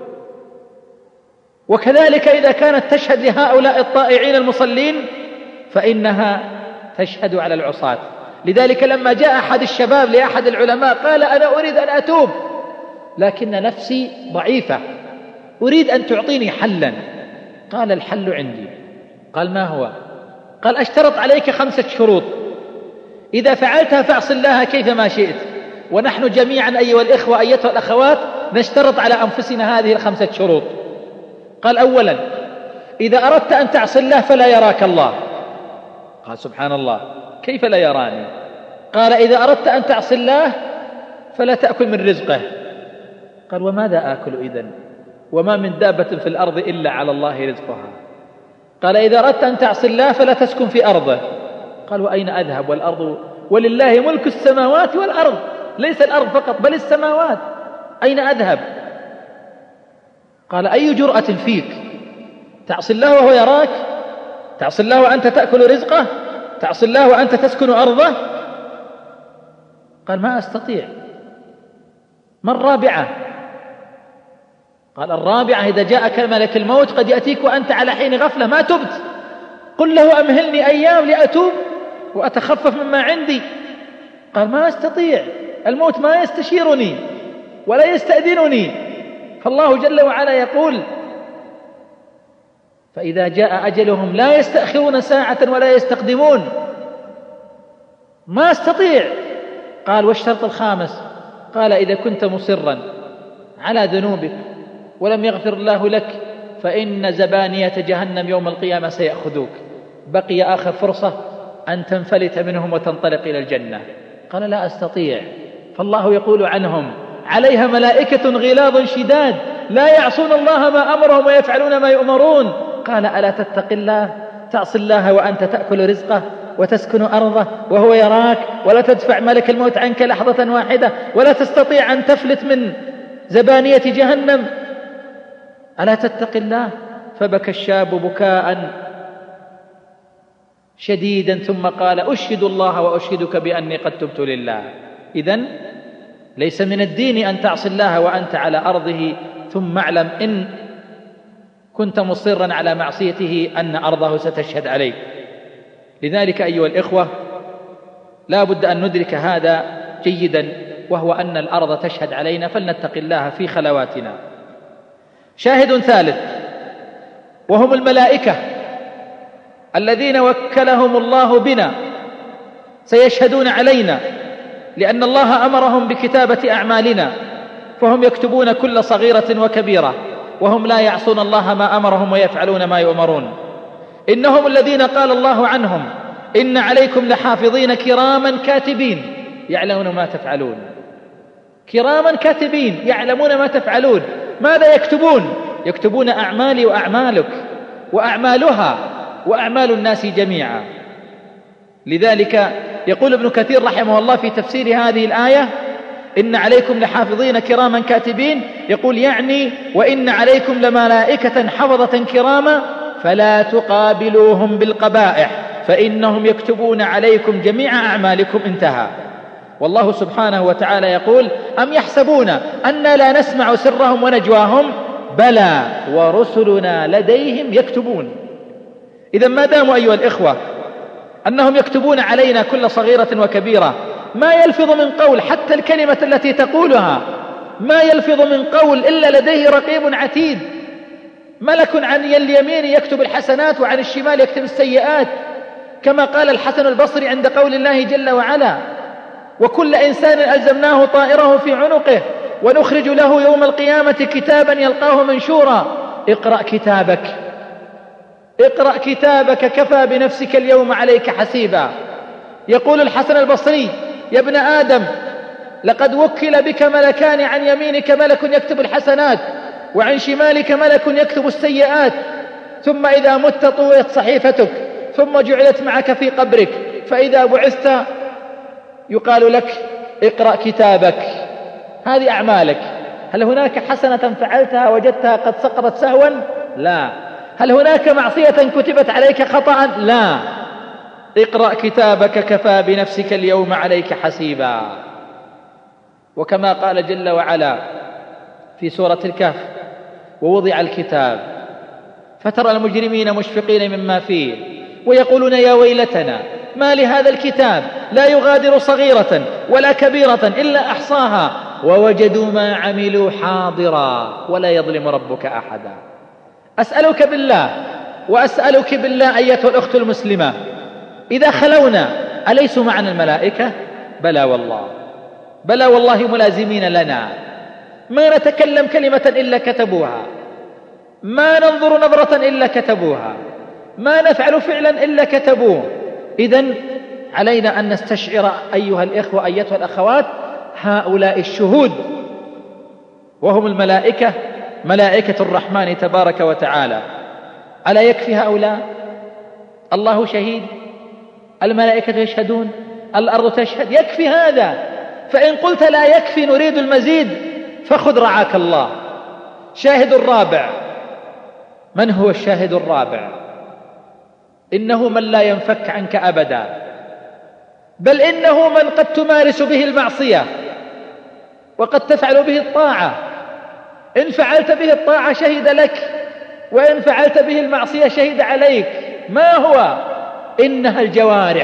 S2: وكذلك إذا كانت تشهد لهؤلاء الطائعين المصلين فإنها تشهد على العصاة. لذلك لما جاء أحد الشباب لأحد العلماء قال: أنا أريد أن أتوب لكن نفسي ضعيفة، أريد أن تعطيني حلا. قال: الحل عندي. قال: ما هو؟ قال: أشترط عليك خمسة شروط، إذا فعلتها فاعص الله كيفما شئت. ونحن جميعا أيها الإخوة أيتها الأخوات نشترط على أنفسنا هذه الخمسة شروط. قال: أولا، إذا أردت أن تعصي الله فلا يراك الله. قال: سبحان الله، كيف لا يراني؟ قال: إذا أردت أن تعصي الله فلا تأكل من رزقه. قال: وماذا آكل إذن؟ وما من دابة في الأرض إلا على الله رزقها. قال: إذا أردت أن تعصي الله فلا تسكن في أرضه. قال: وأين أذهب والأرض ولله ملك السماوات والأرض، ليس الأرض فقط بل السماوات، أين أذهب؟ قال: أي جرأة فيك تعصي الله وهو يراك؟ تعصي الله وأنت تأكل رزقه؟ تعصي الله وأنت تسكن أرضه؟ قال: ما أستطيع. ما الرابعة؟ قال: الرابعة إذا جاءك ملك الموت قد يأتيك وأنت على حين غفلة ما تبت، قل له أمهلني أيام لأتوب وأتخفف مما عندي. قال: ما أستطيع، الموت ما يستشيرني ولا يستأذنني. فالله جل وعلا يقول فإذا جاء أجلهم لا يستأخرون ساعة ولا يستقدمون. ما استطيع. قال والشرط الخامس، قال إذا كنت مصرا على ذنوبك ولم يغفر الله لك فإن زبانية جهنم يوم القيامة سيأخذوك. بقي آخر فرصة أن تنفلت منهم وتنطلق إلى الجنة. قال لا أستطيع. فالله يقول عنهم عليها ملائكة غلاظ شداد لا يعصون الله ما أمرهم ويفعلون ما يؤمرون. قال ألا تتق الله تعصي الله وأنت تأكل رزقه وتسكن أرضه وهو يراك ولا تدفع ملك الموت عنك لحظة واحدة ولا تستطيع أن تفلت من زبانية جهنم. ألا تتق الله؟ فبكى الشاب بكاء شديدا ثم قال أشهد الله وأشهدك بأني قد تبت لله. إذن ليس من الدين أن تعصي الله وأنت على أرضه. ثم اعلم إن كنت مصرا على معصيته أن أرضه ستشهد عليك. لذلك أيها الإخوة لا بد أن ندرك هذا جيدا، وهو أن الأرض تشهد علينا، فلنتق الله في خلواتنا. شاهد ثالث وهم الملائكة الذين وكلهم الله بنا، سيشهدون علينا لأن الله أمرهم بكتابة أعمالنا، فهم يكتبون كل صغيرة وكبيرة وهم لا يعصون الله ما أمرهم ويفعلون ما يؤمرون. إنهم الذين قال الله عنهم إن عليكم لحافظين كراما كاتبين يعلمون ما تفعلون. كراما كاتبين يعلمون ما تفعلون. ماذا يكتبون؟ يكتبون أعمالي وأعمالك وأعمالها وأعمال الناس جميعا. لذلك يقول ابن كثير رحمه الله في تفسير هذه الآية إن عليكم لحافظين كراما كاتبين، يقول يعني وإن عليكم لملائكة حفظة كراما فلا تقابلوهم بالقبائح فإنهم يكتبون عليكم جميع أعمالكم. انتهى. والله سبحانه وتعالى يقول أم يحسبون أن لا نسمع سرهم ونجواهم بلى ورسلنا لديهم يكتبون. إذا ما داموا أيها الإخوة أنهم يكتبون علينا كل صغيرة وكبيرة، ما يلفظ من قول حتى الكلمة التي تقولها ما يلفظ من قول إلا لديه رقيب عتيد، ملك عن اليمين يكتب الحسنات وعن الشمال يكتب السيئات، كما قال الحسن البصري عند قول الله جل وعلا وكل إنسان ألزمناه طائره في عنقه ونخرج له يوم القيامة كتابا يلقاه منشورا اقرأ كتابك اقرأ كتابك كفى بنفسك اليوم عليك حسيبا. يقول الحسن البصري يا ابن آدم لقد وكل بك ملكان، عن يمينك ملك يكتب الحسنات وعن شمالك ملك يكتب السيئات، ثم إذا مت طويت صحيفتك ثم جعلت معك في قبرك، فإذا بعثت يقال لك اقرأ كتابك. هذه أعمالك. هل هناك حسنة فعلتها وجدتها قد سقطت سهوا؟ لا. هل هناك معصية كتبت عليك خطأ؟ لا. اقرأ كتابك كفى بنفسك اليوم عليك حسيبا. وكما قال جل وعلا في سورة الكهف ووضع الكتاب فترى المجرمين مشفقين مما فيه ويقولون يا ويلتنا ما لهذا الكتاب لا يغادر صغيرة ولا كبيرة إلا أحصاها ووجدوا ما عملوا حاضرا ولا يظلم ربك أحدا. أسألك بالله وأسألك بالله أيتها الأخت المسلمة، إذا خلونا أليسوا معنا الملائكة؟ بلى والله، بلى والله ملازمين لنا، ما نتكلم كلمة إلا كتبوها، ما ننظر نظرة إلا كتبوها، ما نفعل فعلا إلا كتبوه. إذن علينا أن نستشعر أيها الإخوة أيتها الأخوات هؤلاء الشهود وهم الملائكة، ملائكة الرحمن تبارك وتعالى. ألا يكفي هؤلاء؟ الله شهيد، الملائكة يشهدون، الأرض تشهد، يكفي هذا. فإن قلت لا يكفي نريد المزيد فخذ رعاك الله. شاهد الرابع، من هو الشاهد الرابع؟ إنه من لا ينفك عنك أبدا، بل إنه من قد تمارس به المعصية وقد تفعل به الطاعة. إن فعلت به الطاعة شهد لك، وإن فعلت به المعصية شهد عليك. ما هو؟ إنها الجوارح،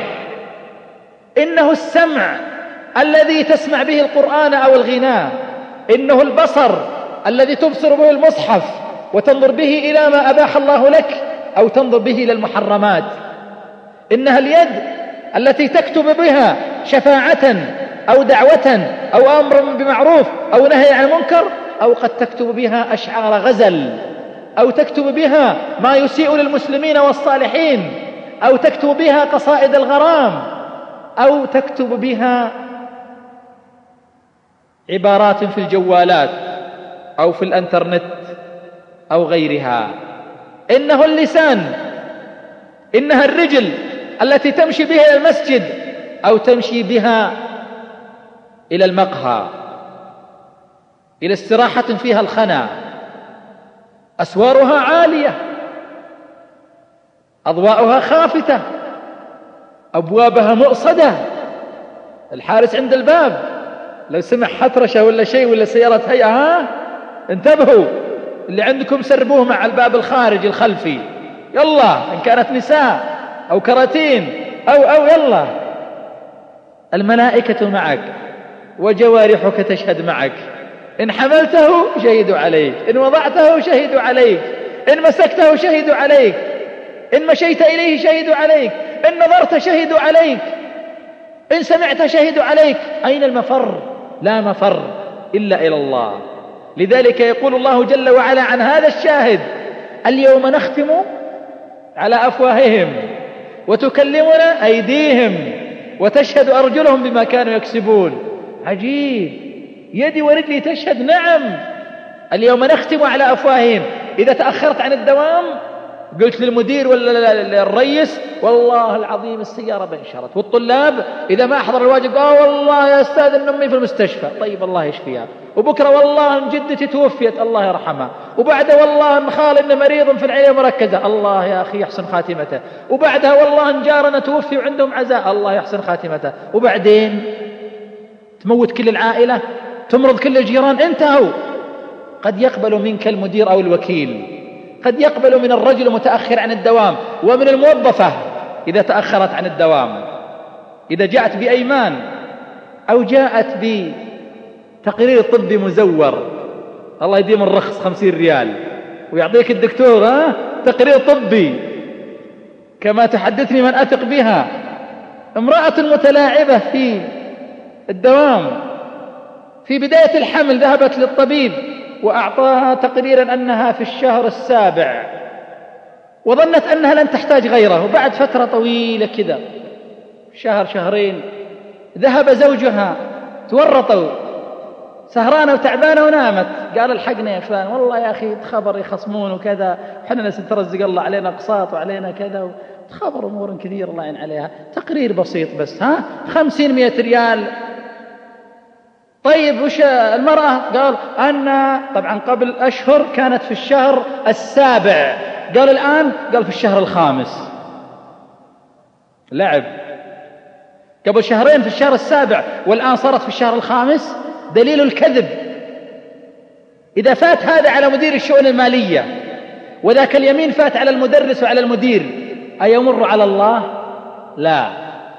S2: إنه السمع الذي تسمع به القرآن أو الغناء، إنه البصر الذي تبصر به المصحف وتنظر به إلى ما أباح الله لك أو تنظر به إلى المحرمات. إنها اليد التي تكتب بها شفاعة أو دعوة أو أمر بمعروف أو نهي عن المنكر، أو قد تكتب بها أشعار غزل، أو تكتب بها ما يسيء للمسلمين والصالحين، أو تكتب بها قصائد الغرام، أو تكتب بها عبارات في الجوالات أو في الانترنت أو غيرها. إنه اللسان، إنها الرجل التي تمشي بها إلى المسجد أو تمشي بها إلى المقهى، إلى استراحة فيها الخنا. أسوارها عالية، أضواءها خافتة، أبوابها مؤصدة، الحارس عند الباب لو سمع حترشة ولا شيء ولا سيارة هيئة ها انتبهوا، اللي عندكم سربوه مع الباب الخارجي الخلفي، يلا إن كانت نساء أو كراتين أو أو يلا. الملائكة معك وجوارحك تشهد معك، إن حملته شهدوا عليك، إن وضعته شهدوا عليك، إن مسكته شهدوا عليك، إن مشيت إليه شهدوا عليك، إن نظرت شهدوا عليك، إن سمعت شهدوا عليك. أين المفر؟ لا مفر إلا إلى الله. لذلك يقول الله جل وعلا عن هذا الشاهد: اليوم نختم على أفواههم وتكلمنا أيديهم وتشهد أرجلهم بما كانوا يكسبون. عجيب، يدي ورجلي تشهد، نعم. اليوم نختم على أفواههم، إذا تأخرت عن الدوام قلت للمدير ولا الرئيس والله العظيم السيارة بنشرت، والطلاب إذا ما أحضر الواجب آه والله يا أستاذ إن أمي في المستشفى، طيب الله يشفيها، وبكرة والله إن جدتي توفيت الله يرحمها، وبعدها والله إن خال إن مريض في العناية المركزة الله يا أخي يحسن خاتمته، وبعدها والله إن جارنا توفي وعندهم عزاء الله يحسن خاتمته، وبعدين تموت كل العائلة، تمرض كل الجيران. انتهوا. قد يقبل منك المدير أو الوكيل، قد يقبل من الرجل متأخر عن الدوام، ومن الموظفة إذا تأخرت عن الدوام، إذا جاءت بأيمان أو جاءت بتقرير طبي مزور، الله يديم الرخص خمسين ريال ويعطيك الدكتور ها تقرير طبي كما تحدثني من أثق بها، امرأة متلاعبة في الدوام في بداية الحمل ذهبت للطبيب وأعطاها تقريرا أنها في الشهر السابع، وظنت أنها لن تحتاج غيره، وبعد فترة طويلة كذا شهر شهرين ذهب زوجها، تورطوا، سهرانة وتعبانة ونامت، قال الحقنا يا فلان والله يا أخي خبر يخصمون وكذا، حنا ناس نترزق الله علينا أقساط وعلينا كذا، خبر أمور كثير الله يعين عليها، تقرير بسيط بس ها خمسين مئة ريال. طيب وش المرأة؟ قال أن طبعا قبل أشهر كانت في الشهر السابع، قال الآن قال في الشهر الخامس. لعب، قبل شهرين في الشهر السابع والآن صارت في الشهر الخامس، دليل الكذب. إذا فات هذا على مدير الشؤون المالية وذاك اليمين فات على المدرس وعلى المدير، أيمر على الله؟ لا،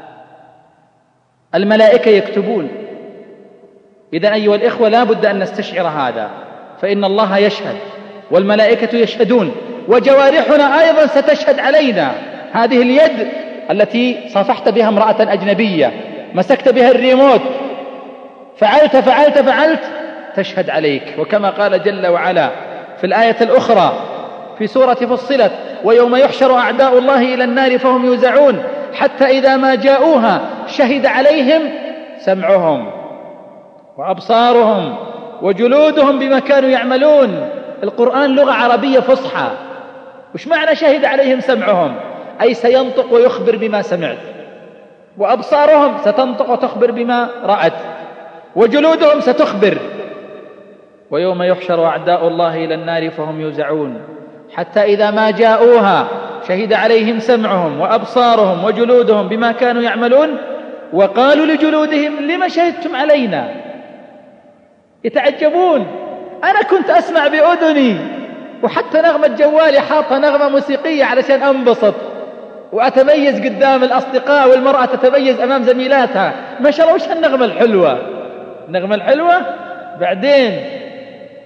S2: الملائكة يكتبون. إذن أيها الإخوة لا بد أن نستشعر هذا، فإن الله يشهد والملائكة يشهدون وجوارحنا أيضا ستشهد علينا. هذه اليد التي صافحت بها امرأة أجنبية، مسكت بها الريموت، فعلت فعلت فعلت، تشهد عليك. وكما قال جل وعلا في الآية الأخرى في سورة فصلت: ويوم يحشر أعداء الله إلى النار فهم يوزعون حتى إذا ما جاءوها شهد عليهم سمعهم وأبصارهم وجلودهم بما كانوا يعملون. القرآن لغة عربية فصحى. وش معنى شهد عليهم سمعهم؟ أي سينطق ويخبر بما سمعت، وأبصارهم ستنطق وتخبر بما رأت، وجلودهم ستخبر. ويوم يحشر أعداء الله إلى النار فهم يوزعون حتى إذا ما جاءوها شهد عليهم سمعهم وأبصارهم وجلودهم بما كانوا يعملون وقالوا لجلودهم لما شهدتم علينا. يتعجبون، أنا كنت أسمع بأذني وحتى نغمة جوالي حاطها نغمة موسيقية علشان أنبسط وأتميز قدام الأصدقاء، والمرأة تتميز أمام زميلاتها، ما شاء الله وش هالنغمة الحلوة، النغمة الحلوة. بعدين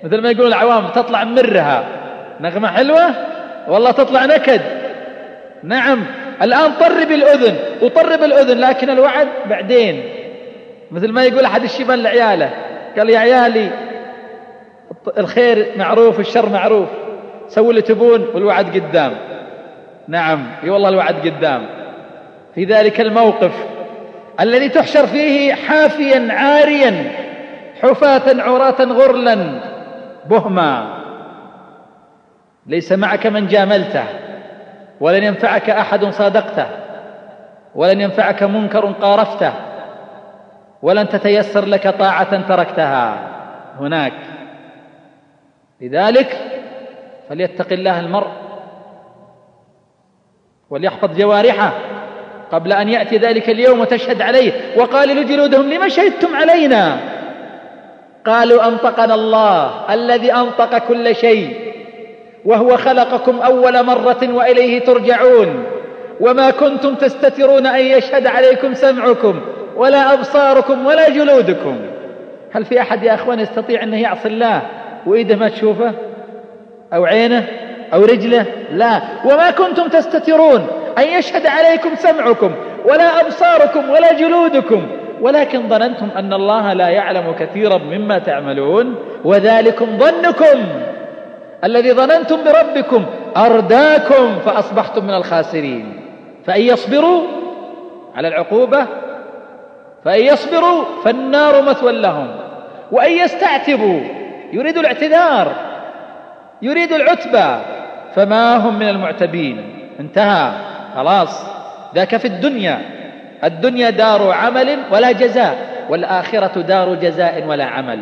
S2: مثل ما يقول العوام تطلع مرها نغمة حلوة والله تطلع نكد. نعم الآن طرب الأذن وطرب الأذن، لكن الوعد بعدين. مثل ما يقول أحد الشيبان لعياله، قال يا عيالي الخير معروف الشر معروف، سووا اللي تبون والوعد قدام. نعم اي والله الوعد قدام. في ذلك الموقف الذي تحشر فيه حافيا عاريا حفاة عراة غرلا بهما، ليس معك من جاملته، ولن ينفعك أحد صادقته، ولن ينفعك منكر قارفته، ولن تتيسر لك طاعة تركتها هناك. لذلك فليتق الله المرء وليحفظ جوارحه قبل أن يأتي ذلك اليوم وتشهد عليه. وقال لجلودهم لما شهدتم علينا؟ قالوا أنطقنا الله الذي أنطق كل شيء، وهو خلقكم أول مرة وإليه ترجعون، وما كنتم تستترون أن يشهد عليكم سمعكم ولا أبصاركم ولا جلودكم. هل في أحد يا أخوان يستطيع أنه يعصي الله وإيده ما تشوفه أو عينه أو رجله؟ لا. وما كنتم تستترون أن يشهد عليكم سمعكم ولا أبصاركم ولا جلودكم، ولكن ظننتم أن الله لا يعلم كثيرا مما تعملون، وذلكم ظنكم الذي ظننتم بربكم أرداكم فأصبحتم من الخاسرين. فإن يصبروا على العقوبة فإن يصبروا فالنار مثوى لهم، وإن يستعتبوا يريد الاعتذار يريد العتبة فما هم من المعتبين. انتهى خلاص. ذاك في الدنيا، الدنيا دار عمل ولا جزاء، والآخرة دار جزاء ولا عمل.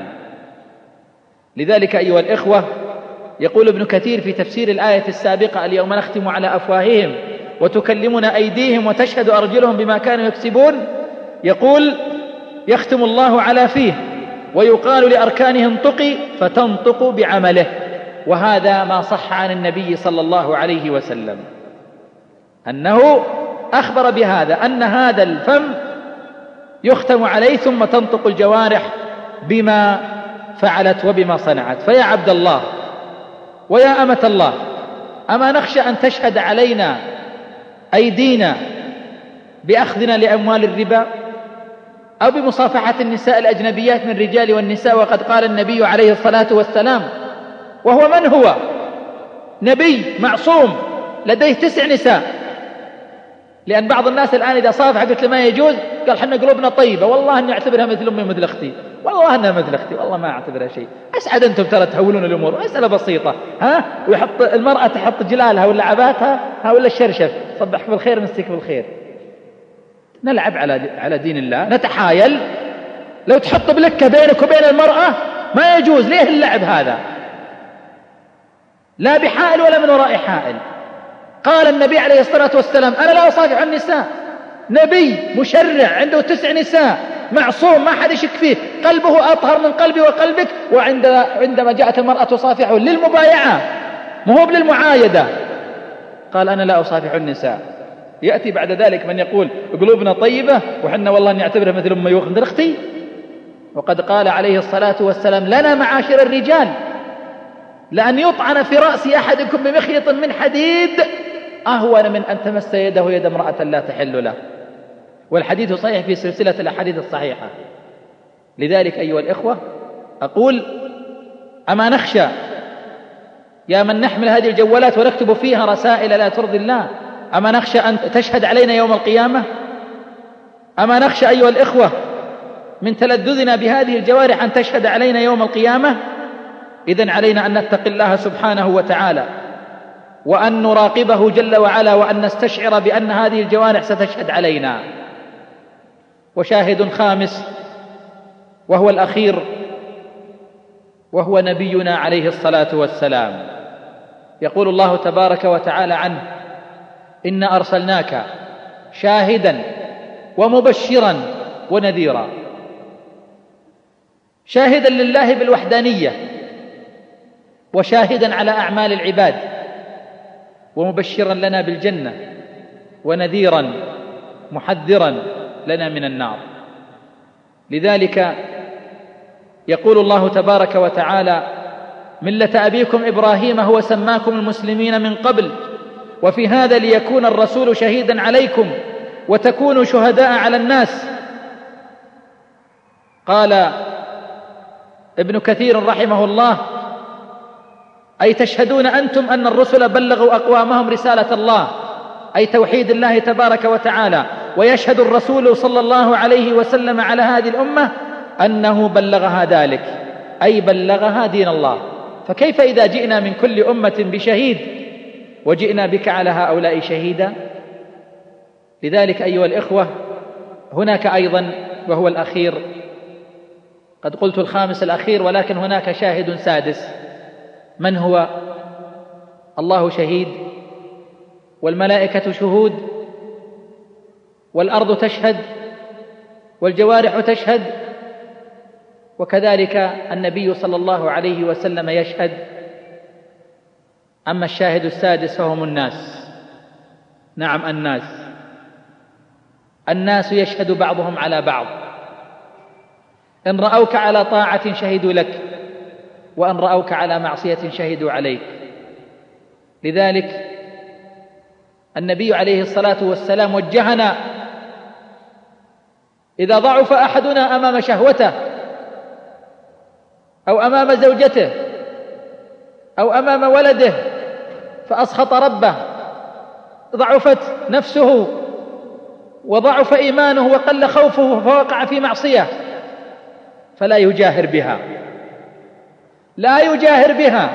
S2: لذلك أيها الإخوة يقول ابن كثير في تفسير الآية السابقة: اليوم نختم على أفواههم وتكلمنا أيديهم وتشهد أرجلهم بما كانوا يكسبون. يقول: يختم الله على فيه ويقال لأركانه انطقي فتنطق بعمله. وهذا ما صح عن النبي صلى الله عليه وسلم أنه أخبر بهذا، أن هذا الفم يختم عليه ثم تنطق الجوارح بما فعلت وبما صنعت. فيا عبد الله ويا أمة الله، أما نخشى أن تشهد علينا أيدينا بأخذنا لأموال الربا أو بمصافحة النساء الأجنبيات من الرجال والنساء؟ وقد قال النبي عليه الصلاة والسلام، وهو من هو؟ نبي معصوم لديه تسع نساء. لأن بعض الناس الآن إذا صافح قلت له ما يجوز، قال حنا قلوبنا طيبة، والله أني أعتبرها مثل أمي ومثل أختي، والله أنها مثل أختي، والله ما أعتبرها شيء. أسعد أنتم ترى تهولون الأمور، مسألة بسيطة. ها ويحط المرأة تحط جلالها ولا عباتها ها ولا الشرشف، صبحك بالخير مسك بالخير. نلعب على على دين الله، نتحايل. لو تحط بلكة بينك وبين المرأة ما يجوز. ليه اللعب هذا؟ لا بحائل ولا من وراء حائل. قال النبي عليه الصلاة والسلام: أنا لا أصافح النساء. نبي مشرع عنده تسع نساء، معصوم ما حد يشك فيه، قلبه أطهر من قلبي وقلبك. وعندما جاءت المرأة تصافحه للمبايعة مو للمعايدة، قال: أنا لا أصافح النساء. يأتي بعد ذلك من يقول قلوبنا طيبة وحنا والله نعتبرها مثل أمي ومثل أختي. وقد قال عليه الصلاة والسلام لنا معاشر الرجال: لأن يطعن في رأس أحدكم بمخيط من حديد أهون من أن تمس يده يد امرأة لا تحل له. والحديث صحيح في سلسلة الأحاديث الصحيحة. لذلك أيها الإخوة أقول: أما نخشى يا من نحمل هذه الجوالات ونكتب فيها رسائل لا ترضي الله، أما نخشى أن تشهد علينا يوم القيامة؟ أما نخشى أيها الإخوة من تلذذنا بهذه الجوارح أن تشهد علينا يوم القيامة؟ إذن علينا أن نتقي الله سبحانه وتعالى، وأن نراقبه جل وعلا، وأن نستشعر بأن هذه الجوارح ستشهد علينا. وشاهد خامس وهو الأخير، وهو نبينا عليه الصلاة والسلام. يقول الله تبارك وتعالى عنه: إنا أرسلناك شاهدا ومبشرا ونذيرا. شاهدا لله بالوحدانية، وشاهدا على أعمال العباد، ومبشرا لنا بالجنة، ونذيرا محذرا لنا من النار. لذلك يقول الله تبارك وتعالى ملة أبيكم إبراهيم هو سماكم المسلمين من قبل وفي هذا ليكون الرسول شهيدا عليكم وتكونوا شهداء على الناس. قال ابن كثير رحمه الله: أي تشهدون أنتم أن الرسل بلغوا أقوامهم رسالة الله، أي توحيد الله تبارك وتعالى، ويشهد الرسول صلى الله عليه وسلم على هذه الأمة أنه بلغها ذلك، أي بلغها دين الله. فكيف إذا جئنا من كل أمة بشهيد وجئنا بك على هؤلاء شهيدا؟ لذلك أيها الإخوة هناك أيضا، وهو الأخير، قد قلت الخامس الأخير، ولكن هناك شاهد سادس. من هو؟ الله شهيد، والملائكة شهود، والأرض تشهد، والجوارح تشهد، وكذلك النبي صلى الله عليه وسلم يشهد. أما الشاهد السادس فهم الناس. نعم، الناس الناس يشهد بعضهم على بعض. إن رأوك على طاعة شهدوا لك، وإن رأوك على معصية شهدوا عليك. لذلك النبي عليه الصلاة والسلام وجهنا: إذا ضعف أحدنا أمام شهوته أو أمام زوجته أو أمام ولده فأسخط ربه، ضعفت نفسه وضعف إيمانه وقل خوفه فوقع في معصية، فلا يجاهر بها، لا يجاهر بها،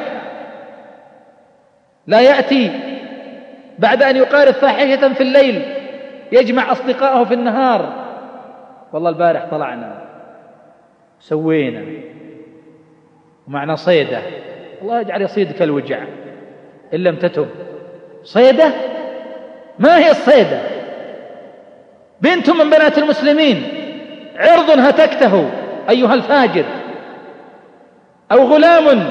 S2: لا يأتي بعد أن يقارف فاحشة في الليل يجمع أصدقائه في النهار: والله البارح طلعنا سوينا ومعنا صيدة، الله يجعل يصيدك الوجع إن لم تتب. صيدة؟ ما هي الصيدة؟ بنت من بنات المسلمين، عرض هتكته أيها الفاجر، أو غلام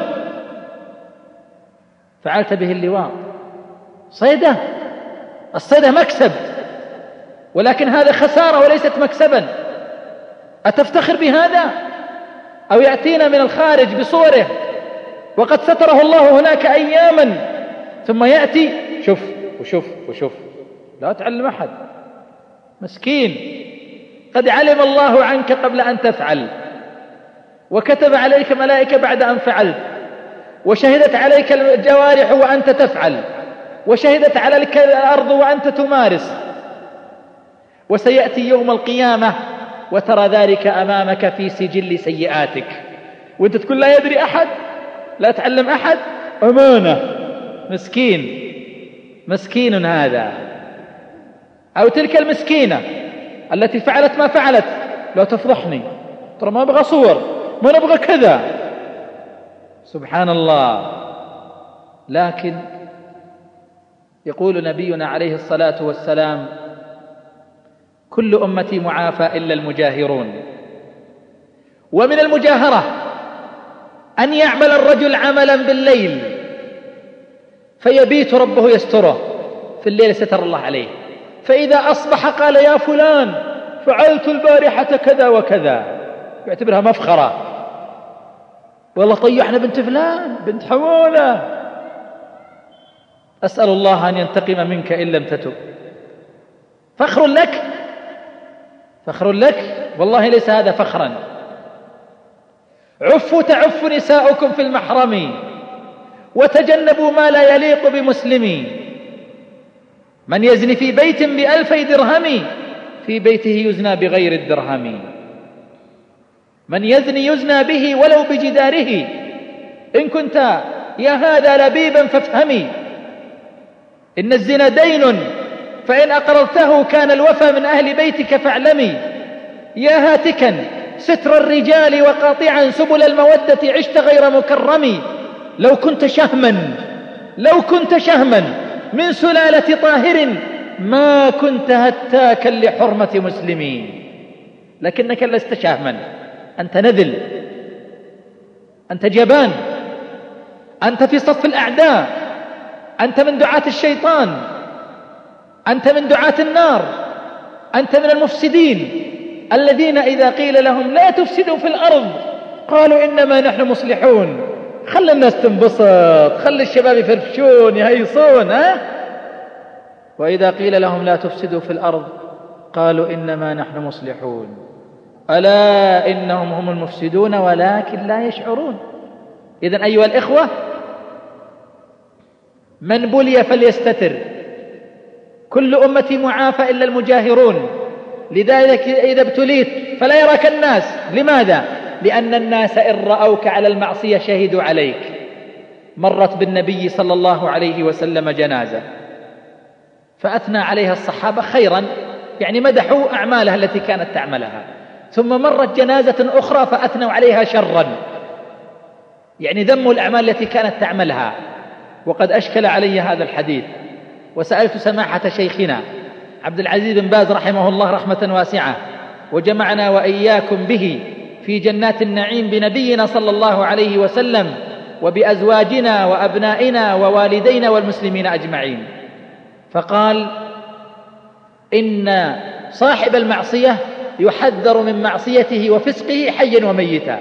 S2: فعلت به اللواط. صيدة؟ الصيدة مكسب، ولكن هذا خسارة وليست مكسبا. أتفتخر بهذا؟ أو يأتينا من الخارج بصوره وقد ستره الله هناك أياما، ثم يأتي شوف وشوف وشوف. لا تعلم أحد، مسكين، قد علم الله عنك قبل أن تفعل، وكتب عليك ملائكة بعد أن فعلت، وشهدت عليك الجوارح وأنت تفعل، وشهدت عليك الأرض وأنت تمارس. وسيأتي يوم القيامة وترى ذلك أمامك في سجل سيئاتك، وأنت تقول لا يدري أحد، لا تعلم أحد، أمانة. مسكين، مسكين هذا. أو تلك المسكينة التي فعلت ما فعلت: لا تفضحني، ترى ما أبغى صور، ما نبغى كذا. سبحان الله. لكن يقول نبينا عليه الصلاة والسلام: كل أمتي معافى إلا المجاهرون. ومن المجاهرة أن يعمل الرجل عملا بالليل فيبيت ربه يستره، في الليل ستر الله عليه، فإذا أصبح قال: يا فلان فعلت البارحة كذا وكذا، يعتبرها مفخرة. والله طيحنا بنت فلان، بنت حمولة. أسأل الله أن ينتقم منك إن لم تتب. فخر لك، فخر لك، والله ليس هذا فخرا. عفوا تعف نساؤكم في المحرم وتجنبوا ما لا يليق بمسلم. من يزني في بيت بألفي درهم في بيته يزنى بغير الدرهم. من يزني يزنى به ولو بجداره. إن كنت يا هذا لبيبا فافهمي إن الزنا دين، فإن أقررته كان الوفى من أهل بيتك فاعلمي. يا هاتكا ستر الرجال وقاطعا سبل المودة عشت غير مكرم. لو كنت شهما، لو كنت شهما من سلالة طاهر ما كنت هتاكا لحرمة مسلمين. لكنك لست شهما، أنت نذل، أنت جبان، أنت في صف الأعداء، أنت من دعاة الشيطان، أنت من دعاة النار، أنت من المفسدين الذين إذا قيل لهم لا تفسدوا في الأرض قالوا إنما نحن مصلحون. خلي الناس تنبسط، خلي الشباب يفرفشون يهيصون. ها؟ وإذا قيل لهم لا تفسدوا في الأرض قالوا إنما نحن مصلحون ألا إنهم هم المفسدون ولكن لا يشعرون. إذن أيها الإخوة، من بلي فليستتر، كل أمتي معافى إلا المجاهرون. لذلك إذا ابتليت فلا يراك الناس. لماذا؟ لأن الناس إن رأوك على المعصية شهدوا عليك. مرت بالنبي صلى الله عليه وسلم جنازة فأثنى عليها الصحابة خيرا، يعني مدحوا أعمالها التي كانت تعملها. ثم مرت جنازة أخرى فأثنوا عليها شرا، يعني ذموا الأعمال التي كانت تعملها. وقد أشكل علي هذا الحديث وسألت سماحة شيخنا عبد العزيز بن باز رحمه الله رحمة واسعة، وجمعنا وإياكم به في جنات النعيم بنبينا صلى الله عليه وسلم وبأزواجنا وأبنائنا ووالدينا والمسلمين أجمعين. فقال إن صاحب المعصية يحذر من معصيته وفسقه حيا وميتا.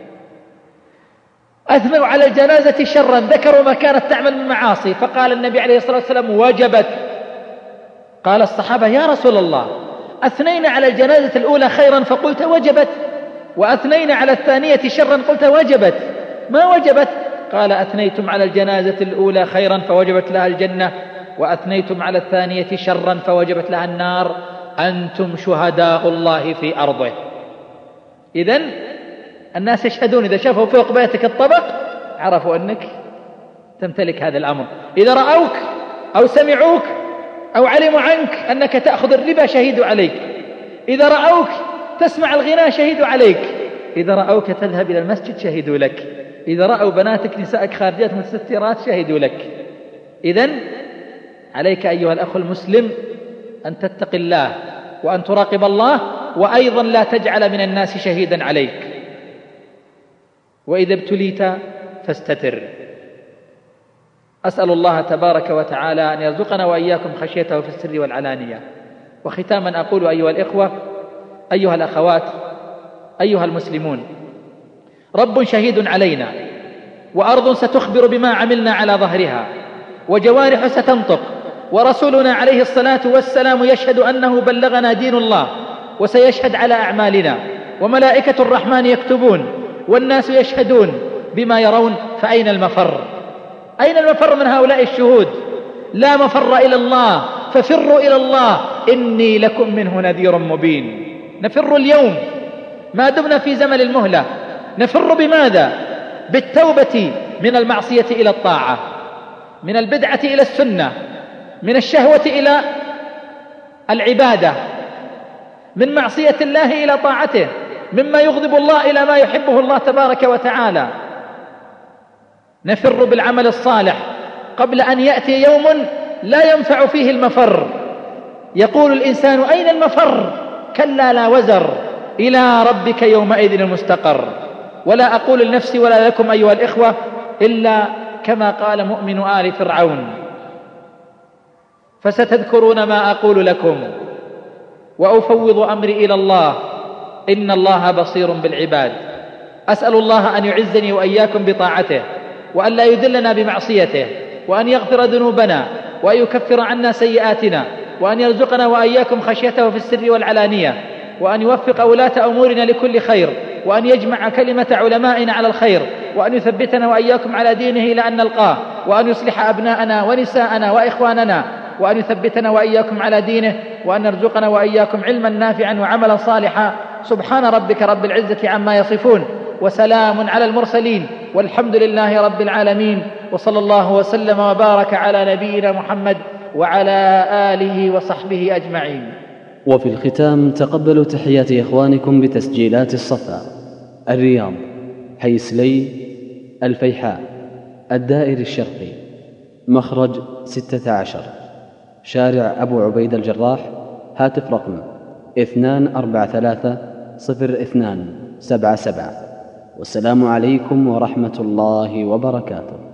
S2: أثنوا على الجنازة شرا، ذكروا ما كانت تعمل من معاصي، فقال النبي عليه الصلاة والسلام وجبت. قال الصحابة يا رسول الله أثنينا على الجنازة الأولى خيرا فقلت وجبت، وأثنينا على الثانية شرا قلت وجبت، ما وجبت؟ قال أثنيتم على الجنازة الأولى خيرا فوجبت لها الجنة، وأثنيتم على الثانية شرا فوجبت لها النار، أنتم شهداء الله في أرضه. إذن الناس يشهدون، إذا شافوا فوق بيتك الطبق عرفوا أنك تمتلك هذا الأمر. إذا رأوك أو سمعوك أو علموا عنك أنك تأخذ الربا شهدوا عليك. إذا رأوك تسمع الغناء شهدوا عليك. إذا رأوك تذهب إلى المسجد شهدوا لك. إذا رأوا بناتك نسائك خارجات متسترات شهدوا لك. إذن عليك أيها الأخ المسلم أن تتقي الله وأن تراقب الله، وأيضا لا تجعل من الناس شهيدا عليك. وإذا ابتليت فاستتر. أسأل الله تبارك وتعالى أن يرزقنا وإياكم خشيته في السر والعلانية. وختاما أقول أيها الإخوة، أيها الأخوات، أيها المسلمون، رب شهيد علينا، وأرض ستخبر بما عملنا على ظهرها، وجوارح ستنطق، ورسولنا عليه الصلاة والسلام يشهد أنه بلغنا دين الله، وسيشهد على أعمالنا، وملائكة الرحمن يكتبون، والناس يشهدون بما يرون. فأين المفر؟ أين المفر من هؤلاء الشهود؟ لا مفر إلى الله، ففروا إلى الله إني لكم منه نذير مبين. نفر اليوم ما دمنا في زمن المهلة. نفر بماذا؟ بالتوبة من المعصية إلى الطاعة، من البدعة إلى السنة، من الشهوة إلى العبادة، من معصية الله إلى طاعته، مما يغضب الله إلى ما يحبه الله تبارك وتعالى. نفر بالعمل الصالح قبل أن يأتي يوم لا ينفع فيه المفر. يقول الإنسان أين المفر؟ كلا لا وزر، إلى ربك يومئذ المستقر. ولا أقول لنفسي ولا لكم أيها الإخوة إلا كما قال مؤمن آل فرعون: فستذكرون ما أقول لكم وأفوض أمري إلى الله إن الله بصير بالعباد. أسأل الله أن يعزني وإياكم بطاعته، وأن لا يذلنا بمعصيته، وأن يغفر ذنوبنا، وأن يكفر عنا سيئاتنا، وأن يرزقنا وإياكم خشيته في السر والعلانية، وأن يوفق ولاة أمورنا لكل خير، وأن يجمع كلمة علمائنا على الخير، وأن يثبتنا وإياكم على دينه إلى أن نلقاه، وأن يصلح أبناءنا ونساءنا وإخواننا، وأن يثبتنا وإياكم على دينه، وأن يرزقنا وإياكم علما نافعا وعملا صالحا. سبحان ربك رب العزة عما يصفون، وسلام على المرسلين، والحمد لله رب العالمين، وصلى الله وسلم وبارك على نبينا محمد وعلى آله وصحبه أجمعين.
S5: وفي الختام تقبلوا تحيات إخوانكم بتسجيلات الصفا، الرياض، حي سلي، الفيحاء، الدائر الشرقي، مخرج ستة عشر، شارع أبو عبيد الجراح، هاتف رقم اثنان أربعة ثلاثة صفر اثنان سبعة سبعة. والسلام عليكم ورحمة الله وبركاته.